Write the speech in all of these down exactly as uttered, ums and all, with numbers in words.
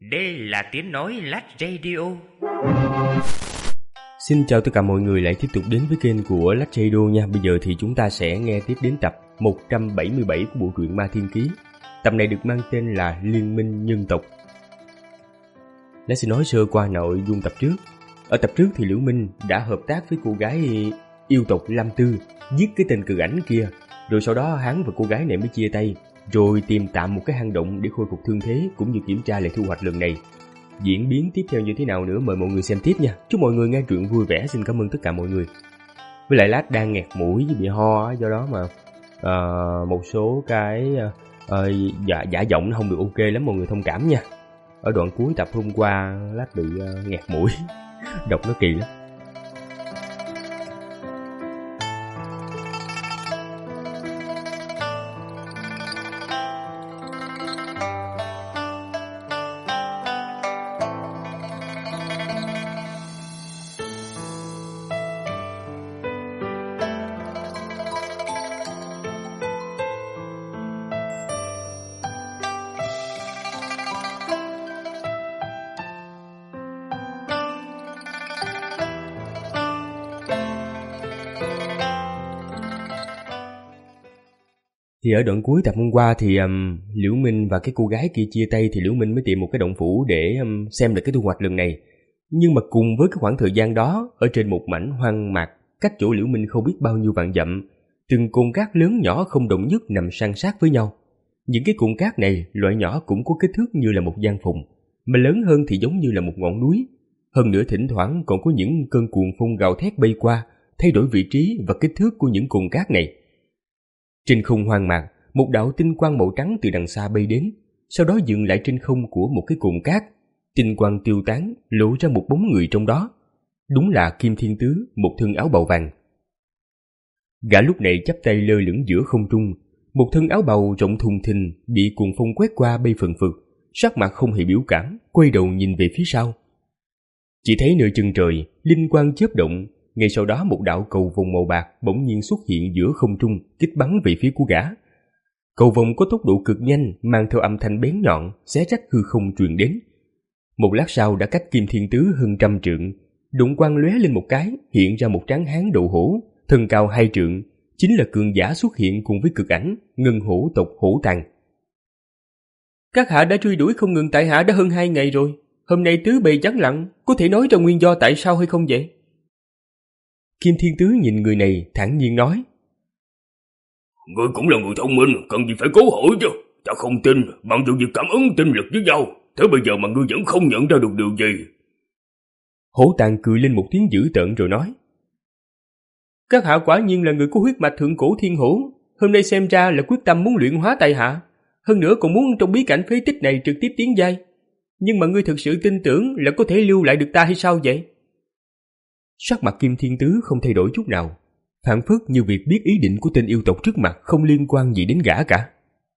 Đây là tiếng nói Lách Radio. Xin chào tất cả mọi người lại tiếp tục đến với kênh của Lách Radio nha. Bây giờ thì chúng ta sẽ nghe tiếp đến tập một trăm bảy mươi bảy của bộ truyện Ma Thiên Ký. Tập này được mang tên là Liên minh nhân tộc. Lách sẽ nói sơ qua nội dung tập trước. Ở tập trước thì Liễu Minh đã hợp tác với cô gái yêu tộc Lam Tư, giết cái tên cự ảnh kia. Rồi sau đó hắn và cô gái này mới chia tay, rồi tìm tạm một cái hang động để khôi phục thương thế cũng như kiểm tra lại thu hoạch lần này. Diễn biến tiếp theo như thế nào nữa mời mọi người xem tiếp nha. Chúc mọi người nghe truyện vui vẻ. Xin cảm ơn tất cả mọi người. Với lại Lát đang nghẹt mũi với bị ho, do đó mà uh, một số cái uh, giả, giả giọng nó không được ok lắm, mọi người thông cảm nha. Ở đoạn cuối tập hôm qua Lát bị uh, nghẹt mũi đọc nó kỳ lắm. Thì ở đoạn cuối tập hôm qua thì um, Liễu Minh và cái cô gái kia chia tay, thì Liễu Minh mới tìm một cái động phủ để um, xem được cái thu hoạch lần này. Nhưng mà cùng với cái khoảng thời gian đó, ở trên một mảnh hoang mạc cách chỗ Liễu Minh không biết bao nhiêu vạn dặm, từng cồn cát lớn nhỏ không đồng nhất nằm san sát với nhau. Những cái cồn cát này loại nhỏ cũng có kích thước như là một gian phòng, mà lớn hơn thì giống như là một ngọn núi. Hơn nữa thỉnh thoảng còn có những cơn cuồng phong gào thét bay qua, thay đổi vị trí và kích thước của những cồn cát này. Trên không hoang mạc, một đạo tinh quang màu trắng từ đằng xa bay đến, sau đó dừng lại trên không của một cái cồn cát. Tinh quang tiêu tán, lộ ra một bóng người trong đó. Đúng là Kim Thiên Tứ, một thân áo bào vàng. Gã lúc này chắp tay lơ lửng giữa không trung, một thân áo bào rộng thùng thình bị cuồng phong quét qua bay phần phật, sắc mặt không hề biểu cảm, quay đầu nhìn về phía sau. Chỉ thấy nơi chân trời, linh quang chớp động. Ngay sau đó một đạo cầu vồng màu bạc bỗng nhiên xuất hiện giữa không trung, kích bắn về phía của gã. Cầu vồng có tốc độ cực nhanh, mang theo âm thanh bén nhọn, xé rách hư không truyền đến. Một lát sau đã cách Kim Thiên Tứ hơn trăm trượng, đụng quang lóe lên một cái, hiện ra một tráng hán đầu hổ, thân cao hai trượng, chính là cường giả xuất hiện cùng với cực ảnh, ngân hổ tộc Hổ Tàng. Các hạ đã truy đuổi không ngừng tại hạ đã hơn hai ngày rồi, hôm nay tứ bề vắng lặng, có thể nói ra nguyên do tại sao hay không vậy? Kim Thiên Tứ nhìn người này thản nhiên nói: Ngươi cũng là người thông minh, cần gì phải cố hỏi chứ. Ta không tin, bằng dù việc cảm ứng tinh lực với nhau, thế bây giờ mà ngươi vẫn không nhận ra được điều gì. Hổ Tàng cười lên một tiếng dữ tợn rồi nói: Các hạ quả nhiên là người có huyết mạch thượng cổ thiên hổ, hôm nay xem ra là quyết tâm muốn luyện hóa tại hạ, hơn nữa còn muốn trong bí cảnh phế tích này trực tiếp tiến giai. Nhưng mà ngươi thực sự tin tưởng là có thể lưu lại được ta hay sao vậy? Sắc mặt Kim Thiên Tứ không thay đổi chút nào, phảng phất như việc biết ý định của tên yêu tộc trước mặt không liên quan gì đến gã cả.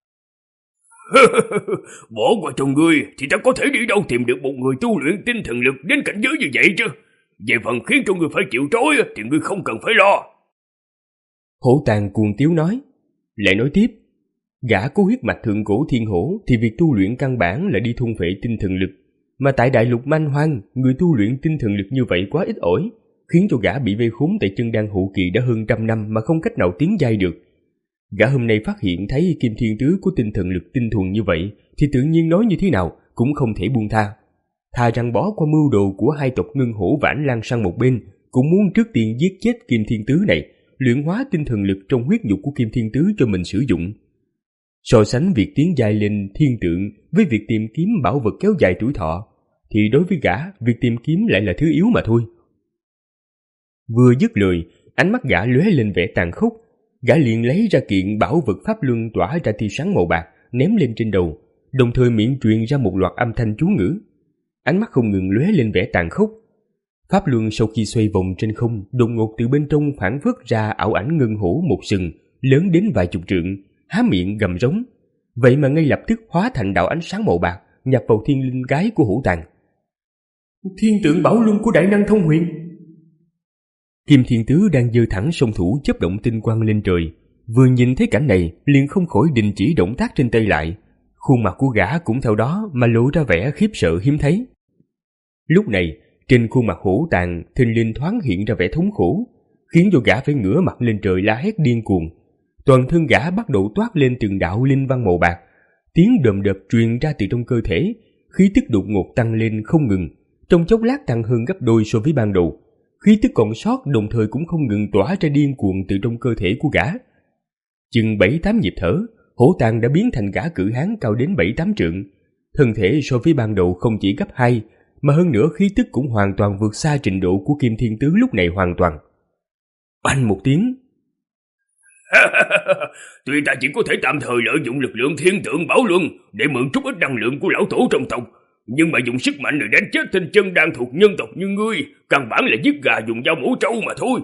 Bỏ qua cho ngươi thì ta có thể đi đâu tìm được một người tu luyện tinh thần lực đến cảnh giới như vậy chứ. Về phần khiến cho ngươi phải chịu trói thì ngươi không cần phải lo. Hổ Tàng cuồng tiếu nói, lại nói tiếp: Gã có huyết mạch thượng cổ thiên hổ thì việc tu luyện căn bản là đi thôn phệ tinh thần lực, mà tại đại lục man hoang, người tu luyện tinh thần lực như vậy quá ít ỏi, khiến cho gã bị vây khốn tại chân đan hậu kỳ đã hơn trăm năm mà không cách nào tiến giai được. Gã hôm nay phát hiện thấy Kim Thiên Tứ có tinh thần lực tinh thuần như vậy thì tự nhiên nói như thế nào cũng không thể buông tha. Thà rằng bỏ qua mưu đồ của hai tộc Ngân Hổ Vãn Lan sang một bên, cũng muốn trước tiên giết chết Kim Thiên Tứ này, luyện hóa tinh thần lực trong huyết nhục của Kim Thiên Tứ cho mình sử dụng. So sánh việc tiến giai lên thiên tượng với việc tìm kiếm bảo vật kéo dài tuổi thọ, thì đối với gã, việc tìm kiếm lại là thứ yếu mà thôi. Vừa dứt lời, ánh mắt gã lóe lên vẻ tàn khốc, gã liền lấy ra kiện bảo vật pháp luân tỏa ra tia sáng màu bạc, ném lên trên đầu, đồng thời miệng truyền ra một loạt âm thanh chú ngữ. Ánh mắt không ngừng lóe lên vẻ tàn khốc. Pháp luân sau khi xoay vòng trên không, đột ngột từ bên trong phản phất ra ảo ảnh ngân hổ một sừng, lớn đến vài chục trượng, há miệng gầm rống. Vậy mà ngay lập tức hóa thành đạo ánh sáng màu bạc, nhập vào thiên linh gái của Hổ Tàng. Thiên tượng bảo luân của đại năng thông huyền. Kim Thiên Tứ đang giơ thẳng song thủ chớp động tinh quang lên trời, vừa nhìn thấy cảnh này liền không khỏi đình chỉ động tác trên tay lại, khuôn mặt của gã cũng theo đó mà lộ ra vẻ khiếp sợ hiếm thấy. Lúc này, trên khuôn mặt hổ tàng thình lình thoáng hiện ra vẻ thống khổ, khiến cho gã phải ngửa mặt lên trời la hét điên cuồng. Toàn thân gã bắt đầu toát lên từng đạo linh văn màu bạc, tiếng đờm đợp truyền ra từ trong cơ thể, khí tức đột ngột tăng lên không ngừng, trong chốc lát tăng hơn gấp đôi so với ban đầu. Khí tức còn sót đồng thời cũng không ngừng tỏa ra điên cuồng từ trong cơ thể của gã. Chừng bảy tám nhịp thở, hổ tàng đã biến thành gã cự hán cao đến bảy tám trượng. Thân thể so với ban đầu không chỉ gấp hai, mà hơn nữa khí tức cũng hoàn toàn vượt xa trình độ của Kim Thiên Tứ lúc này hoàn toàn. Oanh một tiếng. Tuy ta chỉ có thể tạm thời lợi dụng lực lượng thiên tượng bảo luân để mượn chút ít năng lượng của lão tổ trong tộc, nhưng mà dùng sức mạnh để đánh chết tên chân đang thuộc nhân tộc như ngươi, căn bản là giết gà dùng dao mổ trâu mà thôi.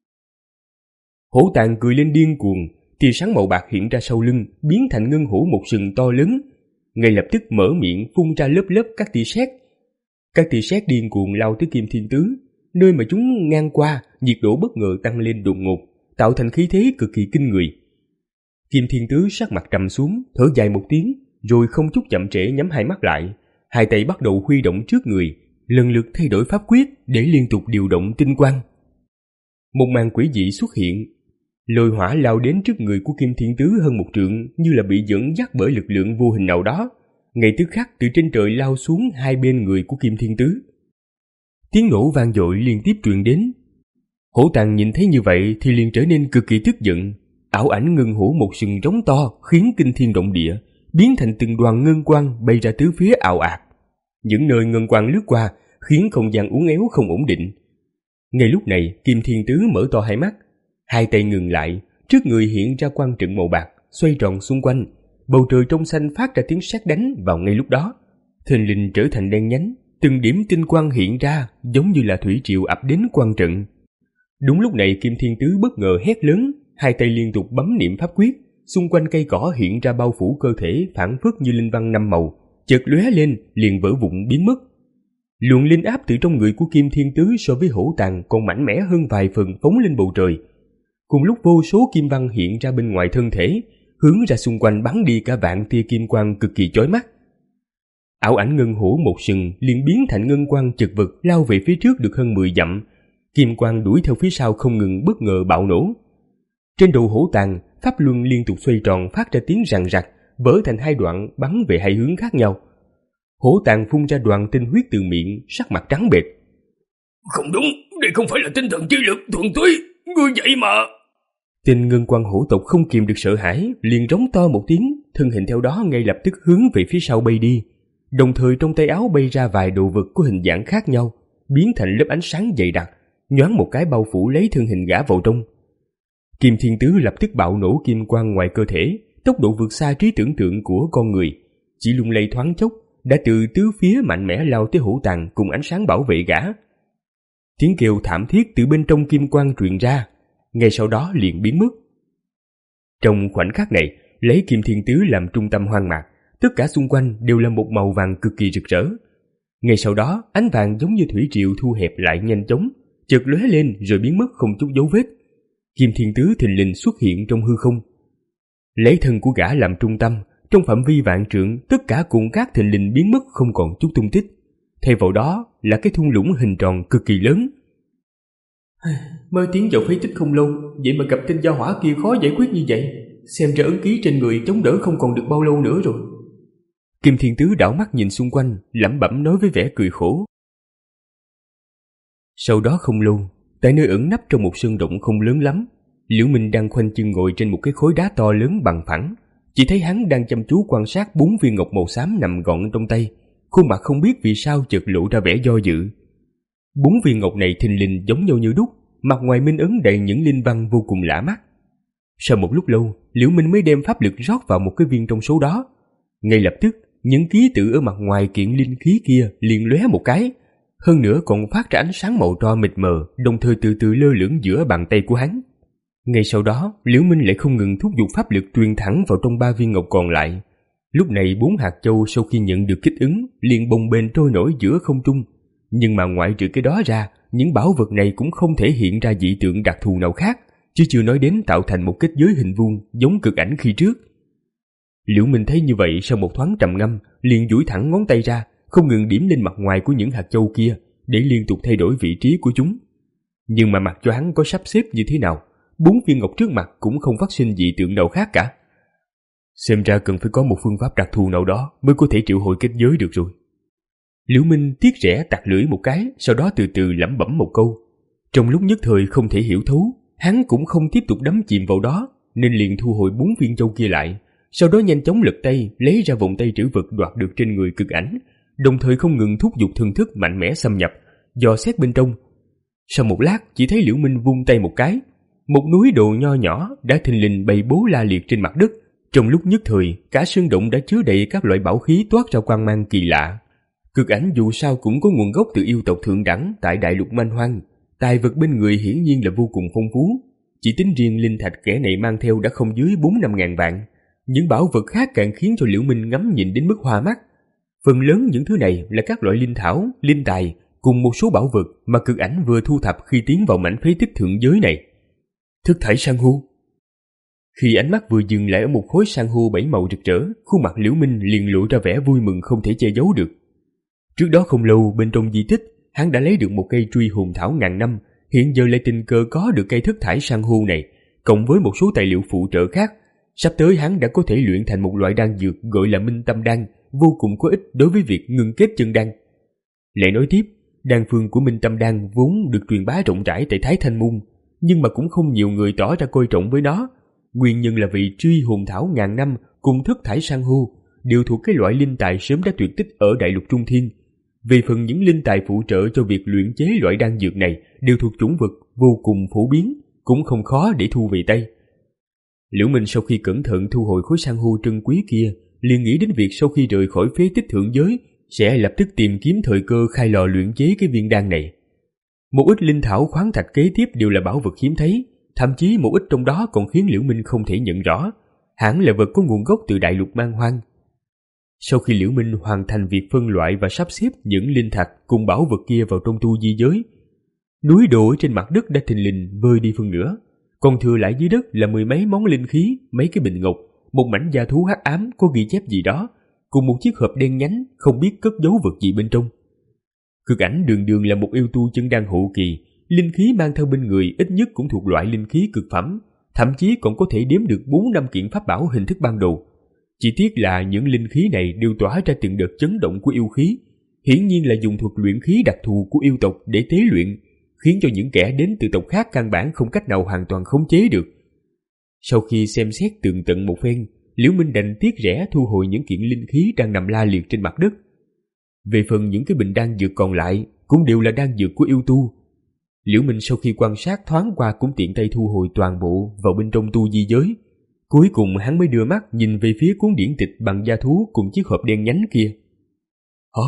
Hổ tàng cười lên điên cuồng, tia sáng màu bạc hiện ra sau lưng, biến thành ngân hổ một sừng to lớn, ngay lập tức mở miệng phun ra lớp lớp các tia sét. Các tia sét điên cuồng lao tới Kim Thiên Tứ, nơi mà chúng ngang qua, nhiệt độ bất ngờ tăng lên đột ngột, tạo thành khí thế cực kỳ kinh người. Kim Thiên Tứ sắc mặt trầm xuống, thở dài một tiếng, rồi không chút chậm trễ nhắm hai mắt lại, hai tay bắt đầu huy động trước người, lần lượt thay đổi pháp quyết để liên tục điều động tinh quang. Một màn quỷ dị xuất hiện, lôi hỏa lao đến trước người của Kim Thiên Tứ hơn một trượng, như là bị dẫn dắt bởi lực lượng vô hình nào đó, ngay tức khắc từ trên trời lao xuống hai bên người của Kim Thiên Tứ. Tiếng nổ vang dội liên tiếp truyền đến. Hổ tàng nhìn thấy như vậy thì liền trở nên cực kỳ tức giận. Ảo ảnh ngân hổ một sừng trống to khiến kinh thiên động địa, biến thành từng đoàn ngân quang bay ra tứ phía ào ạt. Những nơi ngân quang lướt qua khiến không gian uốn éo không ổn định. Ngay lúc này, Kim Thiên Tứ mở to hai mắt, hai tay ngừng lại, trước người hiện ra quang trận màu bạc xoay tròn xung quanh, bầu trời trong xanh phát ra tiếng sét đánh vào ngay lúc đó. Thình lình trở thành đen nhánh, từng điểm tinh quang hiện ra giống như là thủy triều ập đến quang trận. Đúng lúc này, Kim Thiên Tứ bất ngờ hét lớn, hai tay liên tục bấm niệm pháp quyết, xung quanh cây cỏ hiện ra bao phủ cơ thể phảng phất như linh văn năm màu, chợt lóe lên liền vỡ vụn biến mất. Luồng linh áp từ trong người của Kim Thiên Tứ so với hổ tàng còn mạnh mẽ hơn vài phần phóng lên bầu trời. Cùng lúc vô số kim văn hiện ra bên ngoài thân thể, hướng ra xung quanh bắn đi cả vạn tia kim quang cực kỳ chói mắt. Ảo ảnh ngân hổ một sừng liền biến thành ngân quang chật vật lao về phía trước được hơn mười dặm, kim quang đuổi theo phía sau không ngừng bất ngờ bạo nổ. Trên đầu hổ tàng, pháp luân liên tục xoay tròn phát ra tiếng rằn rặc, vỡ thành hai đoạn bắn về hai hướng khác nhau. Hổ tàng phun ra đoàn tinh huyết từ miệng, sắc mặt trắng bệch. Không đúng, đây không phải là tinh thần chi lực thuần túy, ngươi vậy mà. Tên ngân quang hổ tộc không kìm được sợ hãi, liền rống to một tiếng, thân hình theo đó ngay lập tức hướng về phía sau bay đi. Đồng thời trong tay áo bay ra vài đồ vật có hình dạng khác nhau, biến thành lớp ánh sáng dày đặc, nhoáng một cái bao phủ lấy thân hình gã vào trong. Kim Thiên Tứ lập tức bạo nổ kim quang ngoài cơ thể, tốc độ vượt xa trí tưởng tượng của con người, chỉ lung lay thoáng chốc đã từ tứ phía mạnh mẽ lao tới hổ tàng cùng ánh sáng bảo vệ gã. Tiếng kêu thảm thiết từ bên trong kim quang truyền ra, ngay sau đó liền biến mất. Trong khoảnh khắc này, lấy Kim Thiên Tứ làm trung tâm hoang mạc, tất cả xung quanh đều là một màu vàng cực kỳ rực rỡ. Ngay sau đó, ánh vàng giống như thủy triều thu hẹp lại nhanh chóng, chợt lóe lên rồi biến mất không chút dấu vết. Kim Thiên Tứ thình lình xuất hiện trong hư không. Lấy thân của gã làm trung tâm, trong phạm vi vạn trượng, tất cả cuộn cát thình lình biến mất không còn chút tung tích. Thay vào đó là cái thung lũng hình tròn cực kỳ lớn. Mới tiến vào phế tích không lâu, vậy mà gặp tên gia hỏa kia khó giải quyết như vậy. Xem ra ấn ký trên người chống đỡ không còn được bao lâu nữa rồi. Kim Thiên Tứ đảo mắt nhìn xung quanh, lẩm bẩm nói với vẻ cười khổ. Sau đó không lâu, tại nơi ẩn nấp trong một sơn động không lớn lắm, Liễu Minh đang khoanh chân ngồi trên một cái khối đá to lớn bằng phẳng. Chỉ thấy hắn đang chăm chú quan sát bốn viên ngọc màu xám nằm gọn trong tay, khuôn mặt không biết vì sao chợt lộ ra vẻ do dự. Bốn viên ngọc này thình lình giống nhau như đúc, mặt ngoài minh ấn đầy những linh văn vô cùng lạ mắt. Sau một lúc lâu, Liễu Minh mới đem pháp lực rót vào một cái viên trong số đó. Ngay lập tức, những ký tự ở mặt ngoài kiện linh khí kia liền lóe một cái, hơn nữa còn phát ra ánh sáng màu tro mịt mờ, đồng thời từ từ lơ lửng giữa bàn tay của hắn. Ngay sau đó, Liễu Minh lại không ngừng thúc giục pháp lực truyền thẳng vào trong ba viên ngọc còn lại. Lúc này bốn hạt châu sau khi nhận được kích ứng liền bồng bềnh trôi nổi giữa không trung. Nhưng mà ngoại trừ cái đó ra, những bảo vật này cũng không thể hiện ra dị tượng đặc thù nào khác, chứ chưa nói đến tạo thành một kết giới hình vuông giống cực ảnh khi trước. Liễu Minh thấy như vậy, sau một thoáng trầm ngâm, liền duỗi thẳng ngón tay ra, không ngừng điểm lên mặt ngoài của những hạt châu kia để liên tục thay đổi vị trí của chúng. Nhưng mà mặc cho hắn có sắp xếp như thế nào, bốn viên ngọc trước mặt cũng không phát sinh dị tượng nào khác cả. Xem ra cần phải có một phương pháp đặc thù nào đó mới có thể triệu hồi kết giới được rồi. Liễu Minh tiếc rẻ tặc lưỡi một cái, sau đó từ từ lẩm bẩm một câu. Trong lúc nhất thời không thể hiểu thấu, hắn cũng không tiếp tục đắm chìm vào đó, nên liền thu hồi bốn viên châu kia lại, sau đó nhanh chóng lật tay lấy ra vòng tay trữ vật đoạt được trên người Cực Ảnh, đồng thời không ngừng thúc giục thần thức mạnh mẽ xâm nhập, dò xét bên trong. Sau một lát, chỉ thấy Liễu Minh vung tay một cái, một núi đồ nho nhỏ đã thình lình bày bố la liệt trên mặt đất. Trong lúc nhất thời, cả sơn động đã chứa đầy các loại bảo khí toát ra quang mang kỳ lạ. Cực Ảnh dù sao cũng có nguồn gốc từ yêu tộc thượng đẳng tại đại lục man hoang, tài vật bên người hiển nhiên là vô cùng phong phú. Chỉ tính riêng linh thạch kẻ này mang theo đã không dưới bốn năm ngàn vạn. Những bảo vật khác càng khiến cho Liễu Minh ngắm nhìn đến mức hoa mắt. Phần lớn những thứ này là các loại linh thảo, linh tài cùng một số bảo vật mà Cực Ảnh vừa thu thập khi tiến vào mảnh phế tích thượng giới này. Thức thải san hô. Khi ánh mắt vừa dừng lại ở một khối san hô bảy màu rực rỡ, khuôn mặt Liễu Minh liền lộ ra vẻ vui mừng không thể che giấu được. Trước đó không lâu, bên trong di tích, hắn đã lấy được một cây truy hồn thảo ngàn năm, hiện giờ lại tình cờ có được cây thức thải san hô này, cộng với một số tài liệu phụ trợ khác. Sắp tới hắn đã có thể luyện thành một loại đan dược gọi là Minh Tâm Đan, vô cùng có ích đối với việc ngưng kết chân đan. Lại nói tiếp, đan phương của Minh Tâm Đan vốn được truyền bá rộng rãi tại Thái Thanh Môn, nhưng mà cũng không nhiều người tỏ ra coi trọng với nó. Nguyên nhân là vì truy hồn thảo ngàn năm cùng thức thải san hô đều thuộc cái loại linh tài sớm đã tuyệt tích ở đại lục Trung Thiên. Về phần những linh tài phụ trợ cho việc luyện chế loại đan dược này đều thuộc chủng vật vô cùng phổ biến, cũng không khó để thu về tay. Liễu Minh sau khi cẩn thận thu hồi khối san hô trân quý kia, liền nghĩ đến việc sau khi rời khỏi phế tích thượng giới sẽ lập tức tìm kiếm thời cơ khai lò luyện chế cái viên đan này. Một ít linh thảo khoáng thạch kế tiếp đều là bảo vật hiếm thấy, thậm chí một ít trong đó còn khiến Liễu Minh không thể nhận rõ, hẳn là vật có nguồn gốc từ đại lục man hoang. Sau khi Liễu Minh hoàn thành việc phân loại và sắp xếp những linh thạch cùng bảo vật kia vào trong tu di giới, núi đổ trên mặt đất đã thình lình vơi đi phân nửa, còn thừa lại dưới đất là mười mấy món linh khí, mấy cái bình ngọc, một mảnh da thú hắc ám có ghi chép gì đó, cùng một chiếc hộp đen nhánh không biết cất giấu vật gì bên trong. Cực Ảnh đường đường là một yêu tu chân đan hậu kỳ, linh khí mang theo bên người ít nhất cũng thuộc loại linh khí cực phẩm, thậm chí còn có thể đếm được bốn năm kiện pháp bảo hình thức ban đầu. Chỉ tiếc là những linh khí này đều tỏa ra từng đợt chấn động của yêu khí, hiển nhiên là dùng thuật luyện khí đặc thù của yêu tộc để tế luyện, khiến cho những kẻ đến từ tộc khác căn bản không cách nào hoàn toàn khống chế được. Sau khi xem xét tường tận một phen, Liễu Minh đành tiếc rẻ thu hồi những kiện linh khí đang nằm la liệt trên mặt đất. Về phần những cái bình đan dược còn lại cũng đều là đan dược của yêu tu. Liễu Minh sau khi quan sát thoáng qua cũng tiện tay thu hồi toàn bộ vào bên trong tu di giới. Cuối cùng hắn mới đưa mắt nhìn về phía cuốn điển tịch bằng da thú cùng chiếc hộp đen nhánh kia. Hả?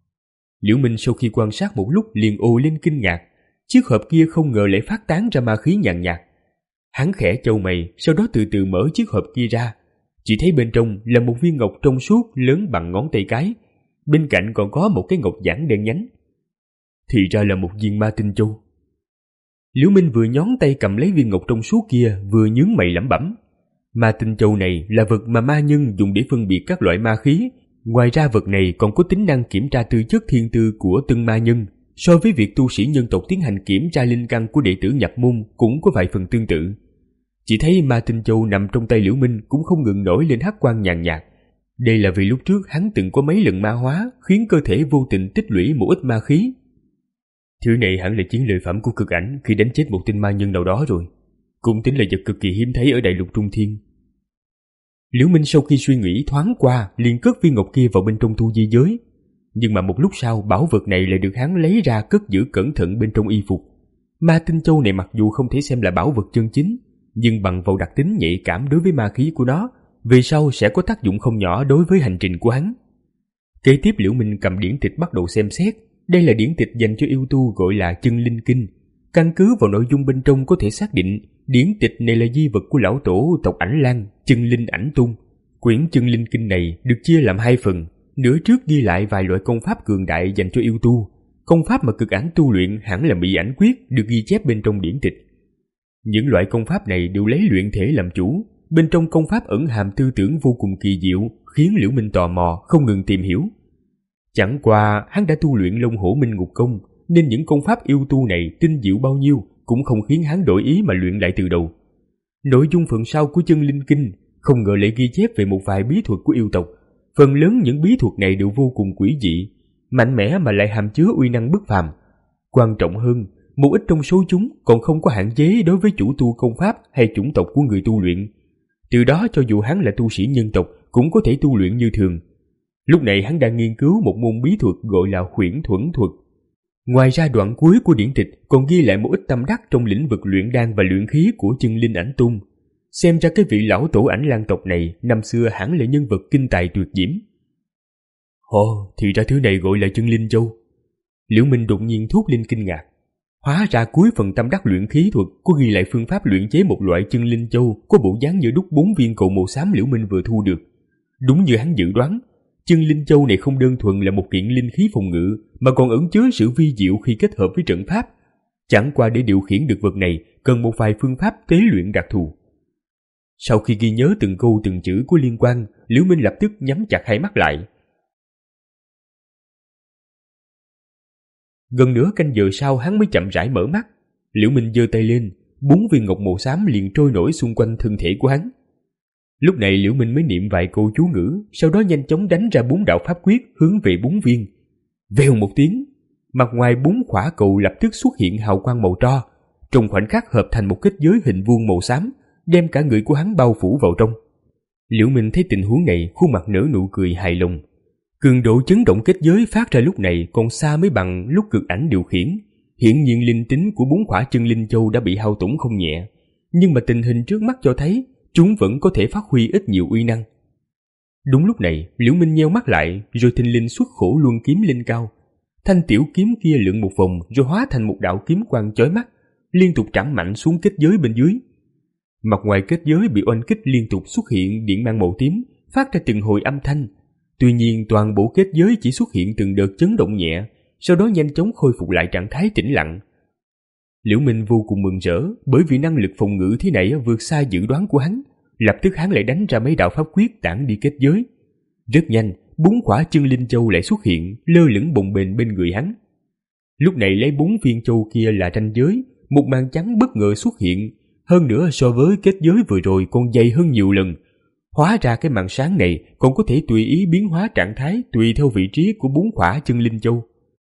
Liễu Minh sau khi quan sát một lúc liền ồ lên kinh ngạc. Chiếc hộp kia không ngờ lại phát tán ra ma khí nhàn nhạt. Hắn khẽ chau mày, sau đó từ từ mở chiếc hộp kia ra. Chỉ thấy bên trong là một viên ngọc trong suốt lớn bằng ngón tay cái. Bên cạnh còn có một cái ngọc giản đen nhánh. Thì ra là một viên ma tinh châu. Liễu Minh vừa nhón tay cầm lấy viên ngọc trong suốt kia, vừa nhướng mày lẩm bẩm. Ma tinh châu này là vật mà ma nhân dùng để phân biệt các loại ma khí. Ngoài ra vật này còn có tính năng kiểm tra tư chất thiên tư của từng ma nhân. So với việc tu sĩ nhân tộc tiến hành kiểm tra linh căn của đệ tử nhập môn cũng có vài phần tương tự. Chỉ thấy ma tinh châu nằm trong tay Liễu Minh cũng không ngừng nổi lên hắc quang nhàn nhạt. Đây là vì lúc trước hắn từng có mấy lần ma hóa, khiến cơ thể vô tình tích lũy một ít ma khí. Thứ này hẳn là chiến lợi phẩm của Cực Ảnh khi đánh chết một tên ma nhân nào đó rồi. Cũng tính là vật cực kỳ hiếm thấy ở đại lục Trung Thiên. Liễu Minh sau khi suy nghĩ thoáng qua liền cất viên ngọc kia vào bên trong tu di giới. Nhưng mà một lúc sau bảo vật này lại được hắn lấy ra cất giữ cẩn thận bên trong y phục. Ma tinh châu này mặc dù không thể xem là bảo vật chân chính, nhưng bằng vào đặc tính nhạy cảm đối với ma khí của nó, về sau sẽ có tác dụng không nhỏ đối với hành trình của hắn. Kế tiếp Liễu Minh cầm điển tịch bắt đầu xem xét. Đây là điển tịch dành cho yêu tu gọi là Chân Linh Kinh. Căn cứ vào nội dung bên trong có thể xác định điển tịch này là di vật của lão tổ tộc Ảnh Lang, Chân Linh Ảnh Tung. Quyển Chân Linh Kinh này được chia làm hai phần, nửa trước ghi lại vài loại công pháp cường đại dành cho yêu tu. Công pháp mà Cực Ảnh tu luyện hẳn là Mỹ Ảnh Quyết được ghi chép bên trong điển tịch. Những loại công pháp này đều lấy luyện thể làm chủ, bên trong công pháp ẩn hàm tư tưởng vô cùng kỳ diệu, khiến Liễu Minh tò mò không ngừng tìm hiểu. Chẳng qua hắn đã tu luyện Long Hổ Minh Ngục Công, nên những công pháp yêu tu này tinh diệu bao nhiêu cũng không khiến hắn đổi ý mà luyện lại từ đầu. Nội dung phần sau của Chân Linh Kinh không ngờ lại ghi chép về một vài bí thuật của yêu tộc. Phần lớn những bí thuật này đều vô cùng quỷ dị, mạnh mẽ mà lại hàm chứa uy năng bất phàm. Quan trọng hơn, một ít trong số chúng còn không có hạn chế đối với chủ tu công pháp hay chủng tộc của người tu luyện. Từ đó cho dù hắn là tu sĩ nhân tộc cũng có thể tu luyện như thường. Lúc này hắn đang nghiên cứu một môn bí thuật gọi là Huyễn Thuẫn Thuật. Ngoài ra đoạn cuối của điển tịch còn ghi lại một ít tâm đắc trong lĩnh vực luyện đan và luyện khí của Chân Linh Ảnh Tôn. Xem ra cái vị lão tổ Ảnh Lang tộc này năm xưa hẳn là nhân vật kinh tài tuyệt diễm. Ồ, thì ra thứ này gọi là Chân Linh Châu. Liễu Minh đột nhiên thốt lên kinh ngạc. Hóa ra cuối phần tâm đắc luyện khí thuật có ghi lại phương pháp luyện chế một loại Chân Linh Châu có bộ dáng như đúc bốn viên cầu màu xám Liễu Minh vừa thu được. Đúng như hắn dự đoán, Chân Linh Châu này không đơn thuần là một kiện linh khí phòng ngự, mà còn ẩn chứa sự vi diệu khi kết hợp với trận pháp. Chẳng qua để điều khiển được vật này cần một vài phương pháp tế luyện đặc thù. Sau khi ghi nhớ từng câu từng chữ của liên quan, Liễu Minh lập tức nhắm chặt hai mắt lại. Gần nửa canh giờ sau hắn mới chậm rãi mở mắt. Liễu Minh giơ tay lên, bốn viên ngọc màu xám liền trôi nổi xung quanh thân thể của hắn. Lúc này Liễu Minh mới niệm vài câu chú ngữ, sau đó nhanh chóng đánh ra bốn đạo pháp quyết hướng về bốn viên. Vèo một tiếng, mặt ngoài bốn khỏa cầu lập tức xuất hiện hào quang màu tro, trong khoảnh khắc hợp thành một kết giới hình vuông màu xám, đem cả người của hắn bao phủ vào trong. Liễu Minh thấy tình huống này, khuôn mặt nở nụ cười hài lòng. Cường độ chấn động kết giới phát ra lúc này còn xa mới bằng lúc cực ảnh điều khiển. Hiển nhiên linh tính của bốn khỏa Chân Linh Châu đã bị hao tổn không nhẹ, nhưng mà tình hình trước mắt cho thấy chúng vẫn có thể phát huy ít nhiều uy năng. Đúng lúc này, Liễu Minh nheo mắt lại, rồi thình lình xuất khổ luân kiếm lên cao. Thanh tiểu kiếm kia lượn một vòng rồi hóa thành một đạo kiếm quang chói mắt, liên tục trảm mạnh xuống kết giới bên dưới. Mặt ngoài kết giới bị oanh kích liên tục xuất hiện điện mang màu tím, phát ra từng hồi âm thanh. Tuy nhiên toàn bộ kết giới chỉ xuất hiện từng đợt chấn động nhẹ, sau đó nhanh chóng khôi phục lại trạng thái tĩnh lặng. Liễu Minh vô cùng mừng rỡ, bởi vì năng lực phòng ngự thế này vượt xa dự đoán của hắn. Lập tức hắn lại đánh ra mấy đạo pháp quyết tản đi kết giới. Rất nhanh, bốn quả Chân Linh Châu lại xuất hiện, lơ lửng bồng bềnh bên người hắn. Lúc này lấy bốn viên châu kia là ranh giới, một màn trắng bất ngờ xuất hiện, hơn nữa so với kết giới vừa rồi còn dày hơn nhiều lần. Hóa ra cái màn sáng này còn có thể tùy ý biến hóa trạng thái tùy theo vị trí của bốn quả Chân Linh Châu.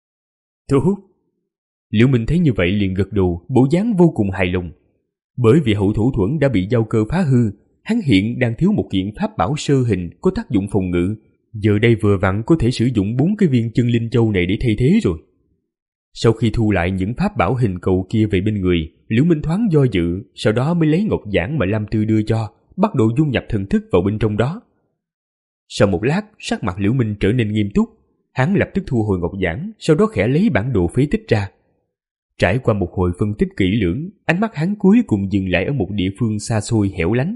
Thu hút. Liễu Minh thấy như vậy liền gật đầu, bộ dáng vô cùng hài lòng. Bởi vì hậu thủ thuẫn đã bị giao cơ phá hư, hắn hiện đang thiếu một kiện pháp bảo sơ hình có tác dụng phòng ngự. Giờ đây vừa vặn có thể sử dụng bốn cái viên Chân Linh Châu này để thay thế rồi. Sau khi thu lại những pháp bảo hình cầu kia về bên người, Liễu Minh thoáng do dự, sau đó mới lấy ngọc giản mà Lam Tư đưa cho, bắt đầu dung nhập thần thức vào bên trong đó. Sau một lát, sắc mặt Liễu Minh trở nên nghiêm túc, hắn lập tức thu hồi ngọc giản, sau đó khẽ lấy bản đồ phế tích ra. Trải qua một hồi phân tích kỹ lưỡng, ánh mắt hắn cuối cùng dừng lại ở một địa phương xa xôi hẻo lánh.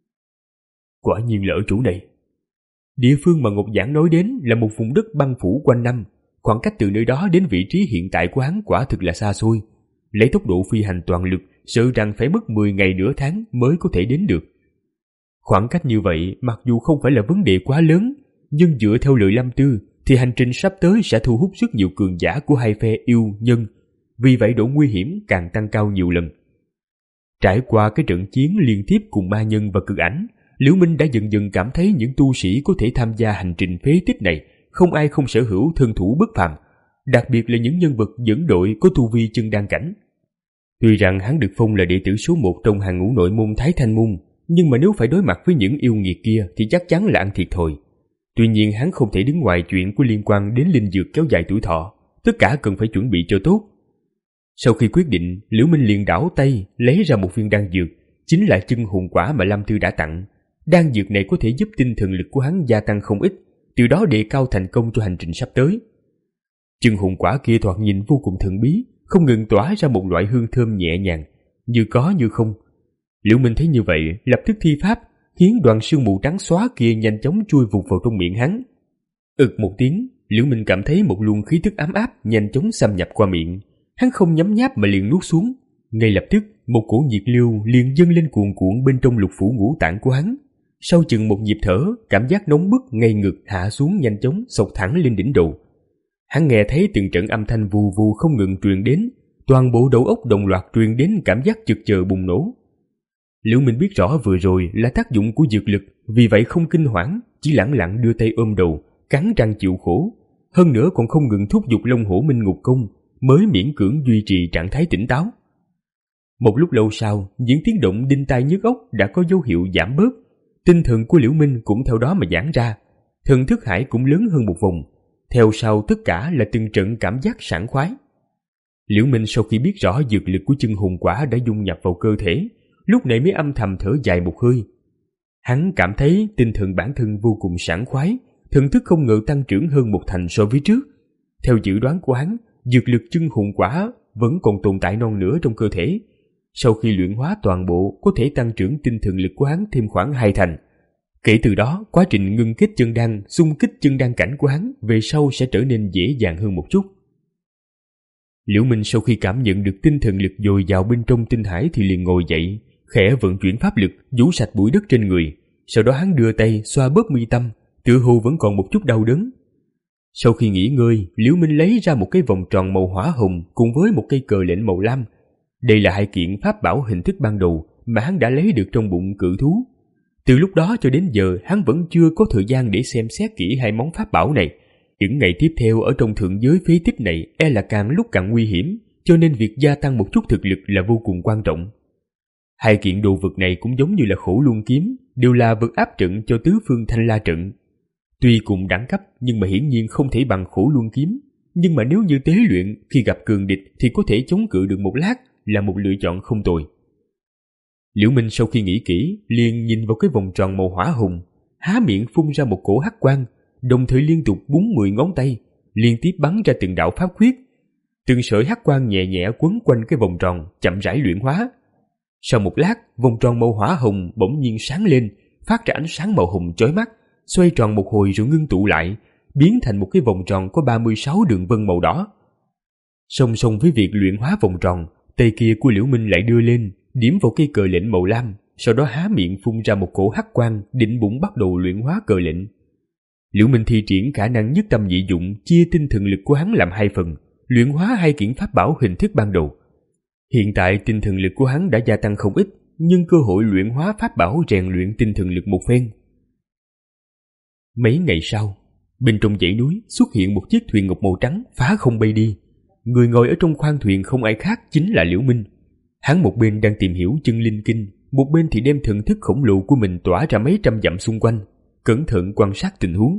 Quả nhiên là ở chỗ này. Địa phương mà ngọc giản nói đến là một vùng đất băng phủ quanh năm, khoảng cách từ nơi đó đến vị trí hiện tại của hắn quả thực là xa xôi. Lấy tốc độ phi hành toàn lực, sợ rằng phải mất mười ngày nửa tháng mới có thể đến được. Khoảng cách như vậy mặc dù không phải là vấn đề quá lớn, nhưng dựa theo lời Lam Tư thì hành trình sắp tới sẽ thu hút rất nhiều cường giả của hai phe yêu nhân, vì vậy độ nguy hiểm càng tăng cao nhiều lần. Trải qua cái trận chiến liên tiếp cùng ma nhân và cực ảnh, Liễu Minh đã dần dần cảm thấy những tu sĩ có thể tham gia hành trình phế tích này không ai không sở hữu thân thủ bất phàm, đặc biệt là những nhân vật dẫn đội có tu vi chân đan cảnh. Tuy rằng hắn được phong là đệ tử số một trong hàng ngũ nội môn Thái Thanh Môn, nhưng mà nếu phải đối mặt với những yêu nghiệt kia thì chắc chắn là ăn thiệt thòi. Tuy nhiên hắn không thể đứng ngoài chuyện của liên quan đến linh dược kéo dài tuổi thọ, tất cả cần phải chuẩn bị cho tốt. Sau khi quyết định, Liễu Minh liền đảo tay lấy ra một viên đan dược, chính là chân hồn quả mà Lam Tư đã tặng. Đan dược này có thể giúp tinh thần lực của hắn gia tăng không ít, từ đó đề cao thành công cho hành trình sắp tới. Chân hồn quả kia thoạt nhìn vô cùng thần bí, không ngừng tỏa ra một loại hương thơm nhẹ nhàng, như có như không. Liễu Minh thấy như vậy, lập tức thi pháp, khiến đoàn sương mù trắng xóa kia nhanh chóng chui vụt vào trong miệng hắn. Ực một tiếng, Liễu Minh cảm thấy một luồng khí tức ấm áp nhanh chóng xâm nhập qua miệng. Hắn không nhấm nháp mà liền nuốt xuống. Ngay lập tức, một cỗ nhiệt lưu liền dâng lên cuồn cuộn bên trong lục phủ ngũ tạng của hắn. Sau chừng một nhịp thở, cảm giác nóng bức ngay ngực hạ xuống nhanh chóng, xộc thẳng lên đỉnh đầu. Hắn nghe thấy từng trận âm thanh vù vù không ngừng truyền đến, toàn bộ đầu óc đồng loạt truyền đến cảm giác chực chờ bùng nổ. Liễu Minh biết rõ vừa rồi là tác dụng của dược lực, vì vậy không kinh hoảng, chỉ lẳng lặng đưa tay ôm đầu, cắn răng chịu khổ, hơn nữa còn không ngừng thúc giục Long Hổ Minh Ngục Công, mới miễn cưỡng duy trì trạng thái tỉnh táo. Một lúc lâu sau, những tiếng động đinh tai nhức óc đã có dấu hiệu giảm bớt, tinh thần của Liễu Minh cũng theo đó mà giãn ra, thần thức hải cũng lớn hơn một vòng, theo sau tất cả là từng trận cảm giác sảng khoái. Liễu Minh sau khi biết rõ dược lực của chân hồn quả đã dung nhập vào cơ thể, lúc này mới âm thầm thở dài một hơi. Hắn cảm thấy tinh thần bản thân vô cùng sảng khoái, thần thức không ngờ tăng trưởng hơn một thành so với trước. Theo dự đoán của hắn, dược lực chân hồn quả vẫn còn tồn tại non nửa trong cơ thể. Sau khi luyện hóa toàn bộ, có thể tăng trưởng tinh thần lực của hắn thêm khoảng hai thành. Kể từ đó, quá trình ngưng kết chân đan, xung kích chân đan cảnh của hắn về sau sẽ trở nên dễ dàng hơn một chút. Liễu Minh sau khi cảm nhận được tinh thần lực dồi dào bên trong tinh hải thì liền ngồi dậy, khẽ vận chuyển pháp lực, vũ sạch bụi đất trên người. Sau đó hắn đưa tay xoa bóp mi tâm, tựa hồ vẫn còn một chút đau đớn. Sau khi nghỉ ngơi, Liễu Minh lấy ra một cái vòng tròn màu hỏa hồng cùng với một cây cờ lệnh màu lam. Đây là hai kiện pháp bảo hình thức ban đầu mà hắn đã lấy được trong bụng cự thú. Từ lúc đó cho đến giờ, hắn vẫn chưa có thời gian để xem xét kỹ hai món pháp bảo này. Những ngày tiếp theo ở trong thượng giới phế tích này e là càng lúc càng nguy hiểm, cho nên việc gia tăng một chút thực lực là vô cùng quan trọng. Hai kiện đồ vật này cũng giống như là Khổ Luân kiếm, đều là vật áp trận cho tứ phương Thanh La trận. Tuy cùng đẳng cấp nhưng mà hiển nhiên không thể bằng Khổ Luân kiếm, nhưng mà nếu như tế luyện khi gặp cường địch thì có thể chống cự được một lát, là một lựa chọn không tồi. Liễu Minh sau khi nghĩ kỹ, liền nhìn vào cái vòng tròn màu hỏa hồng, há miệng phun ra một cổ hắc quang, đồng thời liên tục búng mười ngón tay, liên tiếp bắn ra từng đạo pháp quyết. Từng sợi hắc quang nhẹ nhẹ quấn quanh cái vòng tròn, chậm rãi luyện hóa. Sau một lát, vòng tròn màu hỏa hồng bỗng nhiên sáng lên, phát ra ánh sáng màu hồng chói mắt, xoay tròn một hồi rồi ngưng tụ lại, biến thành một cái vòng tròn có ba mươi sáu đường vân màu đỏ. Song song với việc luyện hóa vòng tròn, tay kia của Liễu Minh lại đưa lên, điểm vào cây cờ lệnh màu lam, sau đó há miệng phun ra một cổ hắc quang, định bụng bắt đầu luyện hóa cờ lệnh. Liễu Minh thi triển khả năng nhất tâm nhị dụng, chia tinh thần lực của hắn làm hai phần, luyện hóa hai kiện pháp bảo hình thức ban đầu. Hiện tại tinh thần lực của hắn đã gia tăng không ít, nhưng cơ hội luyện hóa pháp bảo rèn luyện tinh thần lực một phen. Mấy ngày sau, bên trong dãy núi xuất hiện một chiếc thuyền ngọc màu trắng phá không bay đi. Người ngồi ở trong khoang thuyền không ai khác chính là Liễu Minh. Hắn một bên đang tìm hiểu chân linh kinh, một bên thì đem thần thức khổng lồ của mình tỏa ra mấy trăm dặm xung quanh, cẩn thận quan sát tình huống.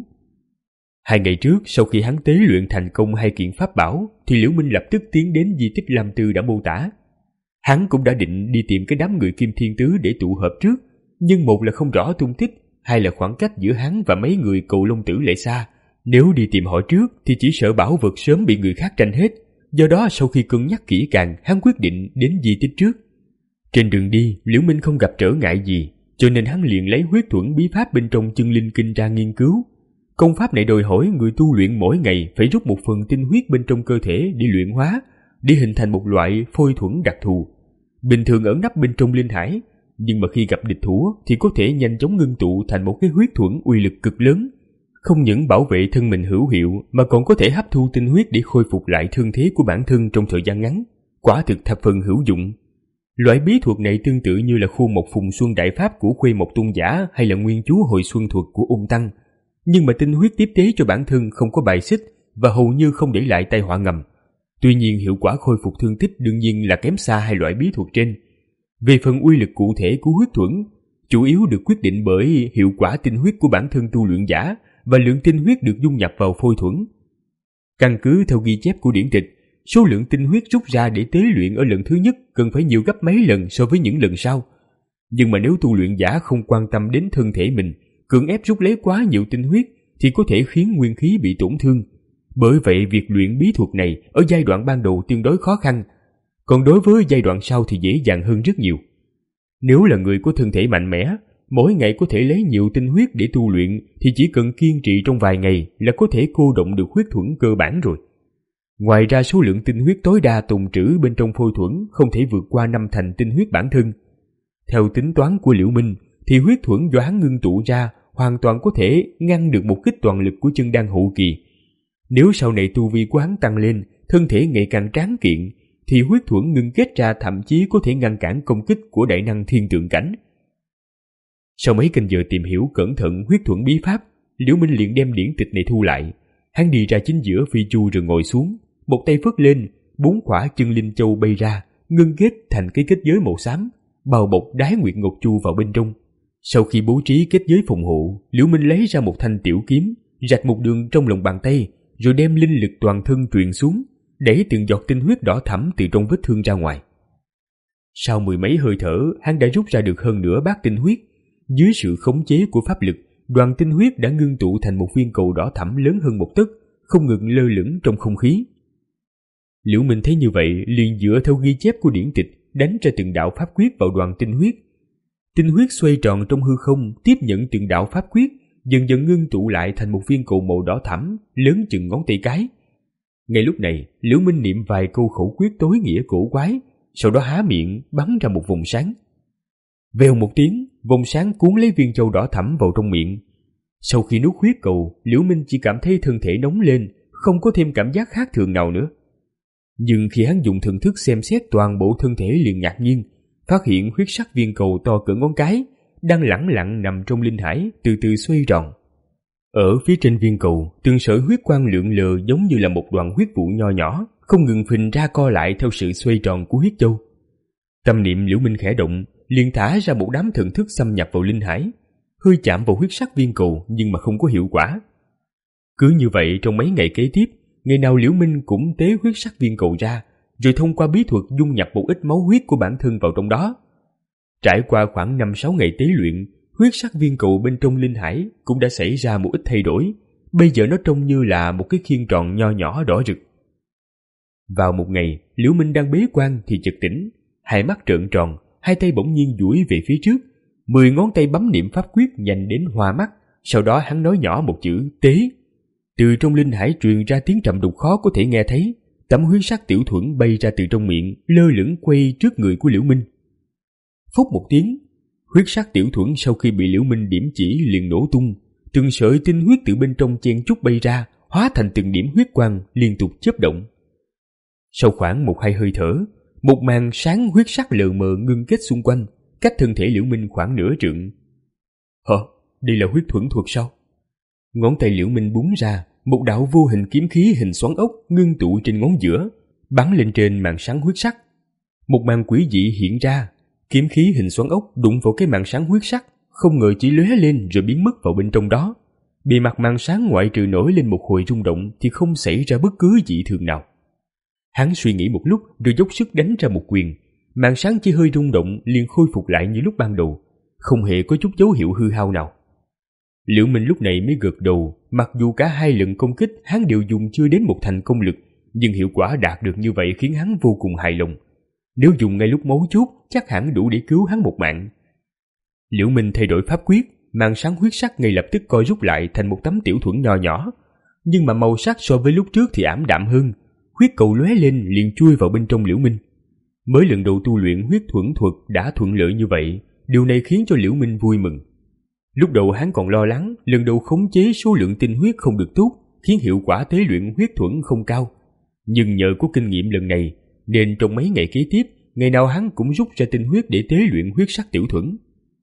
Hai ngày trước, sau khi hắn tế luyện thành công hai kiện pháp bảo, thì Liễu Minh lập tức tiến đến di tích Lam Tư đã mô tả. Hắn cũng đã định đi tìm cái đám người Kim Thiên Tứ để tụ họp trước, nhưng một là không rõ tung tích, hai là khoảng cách giữa hắn và mấy người Cựu Long Tử lại xa. Nếu đi tìm họ trước thì chỉ sợ bảo vật sớm bị người khác tranh hết. Do đó sau khi cân nhắc kỹ càng, hắn quyết định đến di tích trước. Trên đường đi, Liễu Minh không gặp trở ngại gì, cho nên hắn liền lấy huyết thuẫn bí pháp bên trong chân linh kinh ra nghiên cứu. Công pháp này đòi hỏi người tu luyện mỗi ngày phải rút một phần tinh huyết bên trong cơ thể để luyện hóa, để hình thành một loại phôi thuẫn đặc thù. Bình thường ẩn nấp bên trong linh hải, nhưng mà khi gặp địch thủ thì có thể nhanh chóng ngưng tụ thành một cái huyết thuẫn uy lực cực lớn. Không những bảo vệ thân mình hữu hiệu mà còn có thể hấp thu tinh huyết để khôi phục lại thương thế của bản thân trong thời gian ngắn. Quả thực thập phần hữu dụng. Loại bí thuật này tương tự như là khu mộc phùng xuân đại pháp của Khuê Mộc Tôn Giả hay là nguyên chú hồi xuân thuật của Ung Tăng. Nhưng mà tinh huyết tiếp tế cho bản thân không có bài xích và hầu như không để lại tai họa ngầm. Tuy nhiên hiệu quả khôi phục thương tích đương nhiên là kém xa hai loại bí thuật trên. Về phần uy lực cụ thể của huyết thuẫn, chủ yếu được quyết định bởi hiệu quả tinh huyết của bản thân tu luyện giả và lượng tinh huyết được dung nhập vào phôi thuẫn. Căn cứ theo ghi chép của điển tịch, số lượng tinh huyết rút ra để tế luyện ở lần thứ nhất cần phải nhiều gấp mấy lần so với những lần sau. Nhưng mà nếu tu luyện giả không quan tâm đến thân thể mình, cưỡng ép rút lấy quá nhiều tinh huyết thì có thể khiến nguyên khí bị tổn thương. Bởi vậy việc luyện bí thuật này ở giai đoạn ban đầu tương đối khó khăn, còn đối với giai đoạn sau thì dễ dàng hơn rất nhiều. Nếu là người có thân thể mạnh mẽ, mỗi ngày có thể lấy nhiều tinh huyết để tu luyện thì chỉ cần kiên trì trong vài ngày là có thể cô động được huyết thuẫn cơ bản rồi. Ngoài ra số lượng tinh huyết tối đa tồn trữ bên trong phôi thuẫn không thể vượt qua năm thành tinh huyết bản thân. Theo tính toán của Liễu Minh thì huyết thuẫn do hắn ngưng tụ ra hoàn toàn có thể ngăn được một kích toàn lực của chân đan hậu kỳ. Nếu sau này tu vi của hắn tăng lên, thân thể ngày càng tráng kiện, thì huyết thuẫn ngưng kết ra thậm chí có thể ngăn cản công kích của đại năng thiên tượng cảnh. Sau mấy canh giờ tìm hiểu cẩn thận huyết thuẫn bí pháp, Liễu Minh liền đem điển tịch này thu lại. Hắn đi ra chính giữa phi chu rồi ngồi xuống, một tay phất lên, bốn quả chân linh châu bay ra, ngưng kết thành cái kết giới màu xám, bao bọc đái nguyệt ngọc chu vào bên trong. Sau khi bố trí kết giới phòng hộ, Liễu Minh lấy ra một thanh tiểu kiếm, rạch một đường trong lòng bàn tay, rồi đem linh lực toàn thân truyền xuống, đẩy từng giọt tinh huyết đỏ thẫm từ trong vết thương ra ngoài. Sau mười mấy hơi thở, hắn đã rút ra được hơn nửa bát tinh huyết. Dưới sự khống chế của pháp lực, đoàn tinh huyết đã ngưng tụ thành một viên cầu đỏ thẫm lớn hơn một tấc, không ngừng lơ lửng trong không khí. Liễu Minh thấy như vậy, liền dựa theo ghi chép của điển tịch, đánh ra từng đạo pháp quyết vào đoàn tinh huyết. Tinh huyết xoay tròn trong hư không, tiếp nhận từng đạo pháp quyết, dần dần ngưng tụ lại thành một viên cầu màu đỏ thẫm, lớn chừng ngón tay cái. Ngay lúc này, Liễu Minh niệm vài câu khẩu quyết tối nghĩa cổ quái, sau đó há miệng bắn ra một vùng sáng. Vèo một tiếng, vòng sáng cuốn lấy viên châu đỏ thẫm vào trong miệng. Sau khi nuốt huyết cầu, Liễu Minh chỉ cảm thấy thân thể nóng lên, không có thêm cảm giác khác thường nào nữa. Nhưng khi hắn dùng thần thức xem xét toàn bộ thân thể liền ngạc nhiên, phát hiện huyết sắc viên cầu to cỡ ngón cái đang lẳng lặng nằm trong linh hải, từ từ xoay tròn. Ở phía trên viên cầu, từng sợi huyết quang lượn lờ giống như là một đoàn huyết vụ nho nhỏ, không ngừng phình ra co lại theo sự xoay tròn của huyết châu. Tâm niệm Liễu Minh khẽ động, liền thả ra một đám thần thức xâm nhập vào linh hải, hơi chạm vào huyết sắc viên cầu nhưng mà không có hiệu quả. Cứ như vậy trong mấy ngày kế tiếp, ngày nào Liễu Minh cũng tế huyết sắc viên cầu ra, rồi thông qua bí thuật dung nhập một ít máu huyết của bản thân vào trong đó. Trải qua khoảng năm sáu ngày tế luyện, huyết sắc viên cầu bên trong linh hải cũng đã xảy ra một ít thay đổi, bây giờ nó trông như là một cái khiên tròn nho nhỏ đỏ rực. Vào một ngày, Liễu Minh đang bế quan thì chợt tỉnh, hai mắt trợn tròn, hai tay bỗng nhiên duỗi về phía trước, mười ngón tay bấm niệm pháp quyết nhanh đến hoa mắt, sau đó hắn nói nhỏ một chữ tế. Từ trong linh hải truyền ra tiếng trầm đục khó có thể nghe thấy, tấm huyết sắc tiểu thuẫn bay ra từ trong miệng, lơ lửng quay trước người của Liễu Minh. Phốc một tiếng, huyết sắc tiểu thuẫn sau khi bị Liễu Minh điểm chỉ liền nổ tung, từng sợi tinh huyết từ bên trong chen chúc bay ra, hóa thành từng điểm huyết quang liên tục chớp động. Sau khoảng một hai hơi thở, một màn sáng huyết sắc lờ mờ ngưng kết xung quanh, cách thân thể Liễu Minh khoảng nửa trượng. Hả? Đây là huyết thuẫn thuật sao? Ngón tay Liễu Minh búng ra, một đạo vô hình kiếm khí hình xoắn ốc ngưng tụ trên ngón giữa, bắn lên trên màn sáng huyết sắc. Một màn quỷ dị hiện ra, kiếm khí hình xoắn ốc đụng vào cái màn sáng huyết sắc, không ngờ chỉ lóe lên rồi biến mất vào bên trong đó. Bề mặt màn sáng ngoại trừ nổi lên một hồi rung động thì không xảy ra bất cứ dị thường nào. Hắn suy nghĩ một lúc rồi dốc sức đánh ra một quyền, màn sáng chỉ hơi rung động liền khôi phục lại như lúc ban đầu, không hề có chút dấu hiệu hư hao nào. Liễu Minh lúc này mới gật đầu, mặc dù cả hai lần công kích hắn đều dùng chưa đến một thành công lực, nhưng hiệu quả đạt được như vậy khiến hắn vô cùng hài lòng. Nếu dùng ngay lúc mấu chốt, chắc hẳn đủ để cứu hắn một mạng. Liễu Minh thay đổi pháp quyết, màn sáng huyết sắc ngay lập tức co rút lại thành một tấm tiểu thuẫn nho nhỏ, nhưng mà màu sắc so với lúc trước thì ảm đạm hơn. Huyết cầu lóe lên liền chui vào bên trong Liễu Minh. Mới lần đầu tu luyện huyết thuẫn thuật đã thuận lợi như vậy, điều này khiến cho Liễu Minh vui mừng. Lúc đầu hắn còn lo lắng lần đầu khống chế số lượng tinh huyết không được tốt, khiến hiệu quả tế luyện huyết thuẫn không cao. Nhưng nhờ có kinh nghiệm lần này, nên trong mấy ngày kế tiếp, ngày nào hắn cũng rút ra tinh huyết để tế luyện huyết sắc tiểu thuẫn.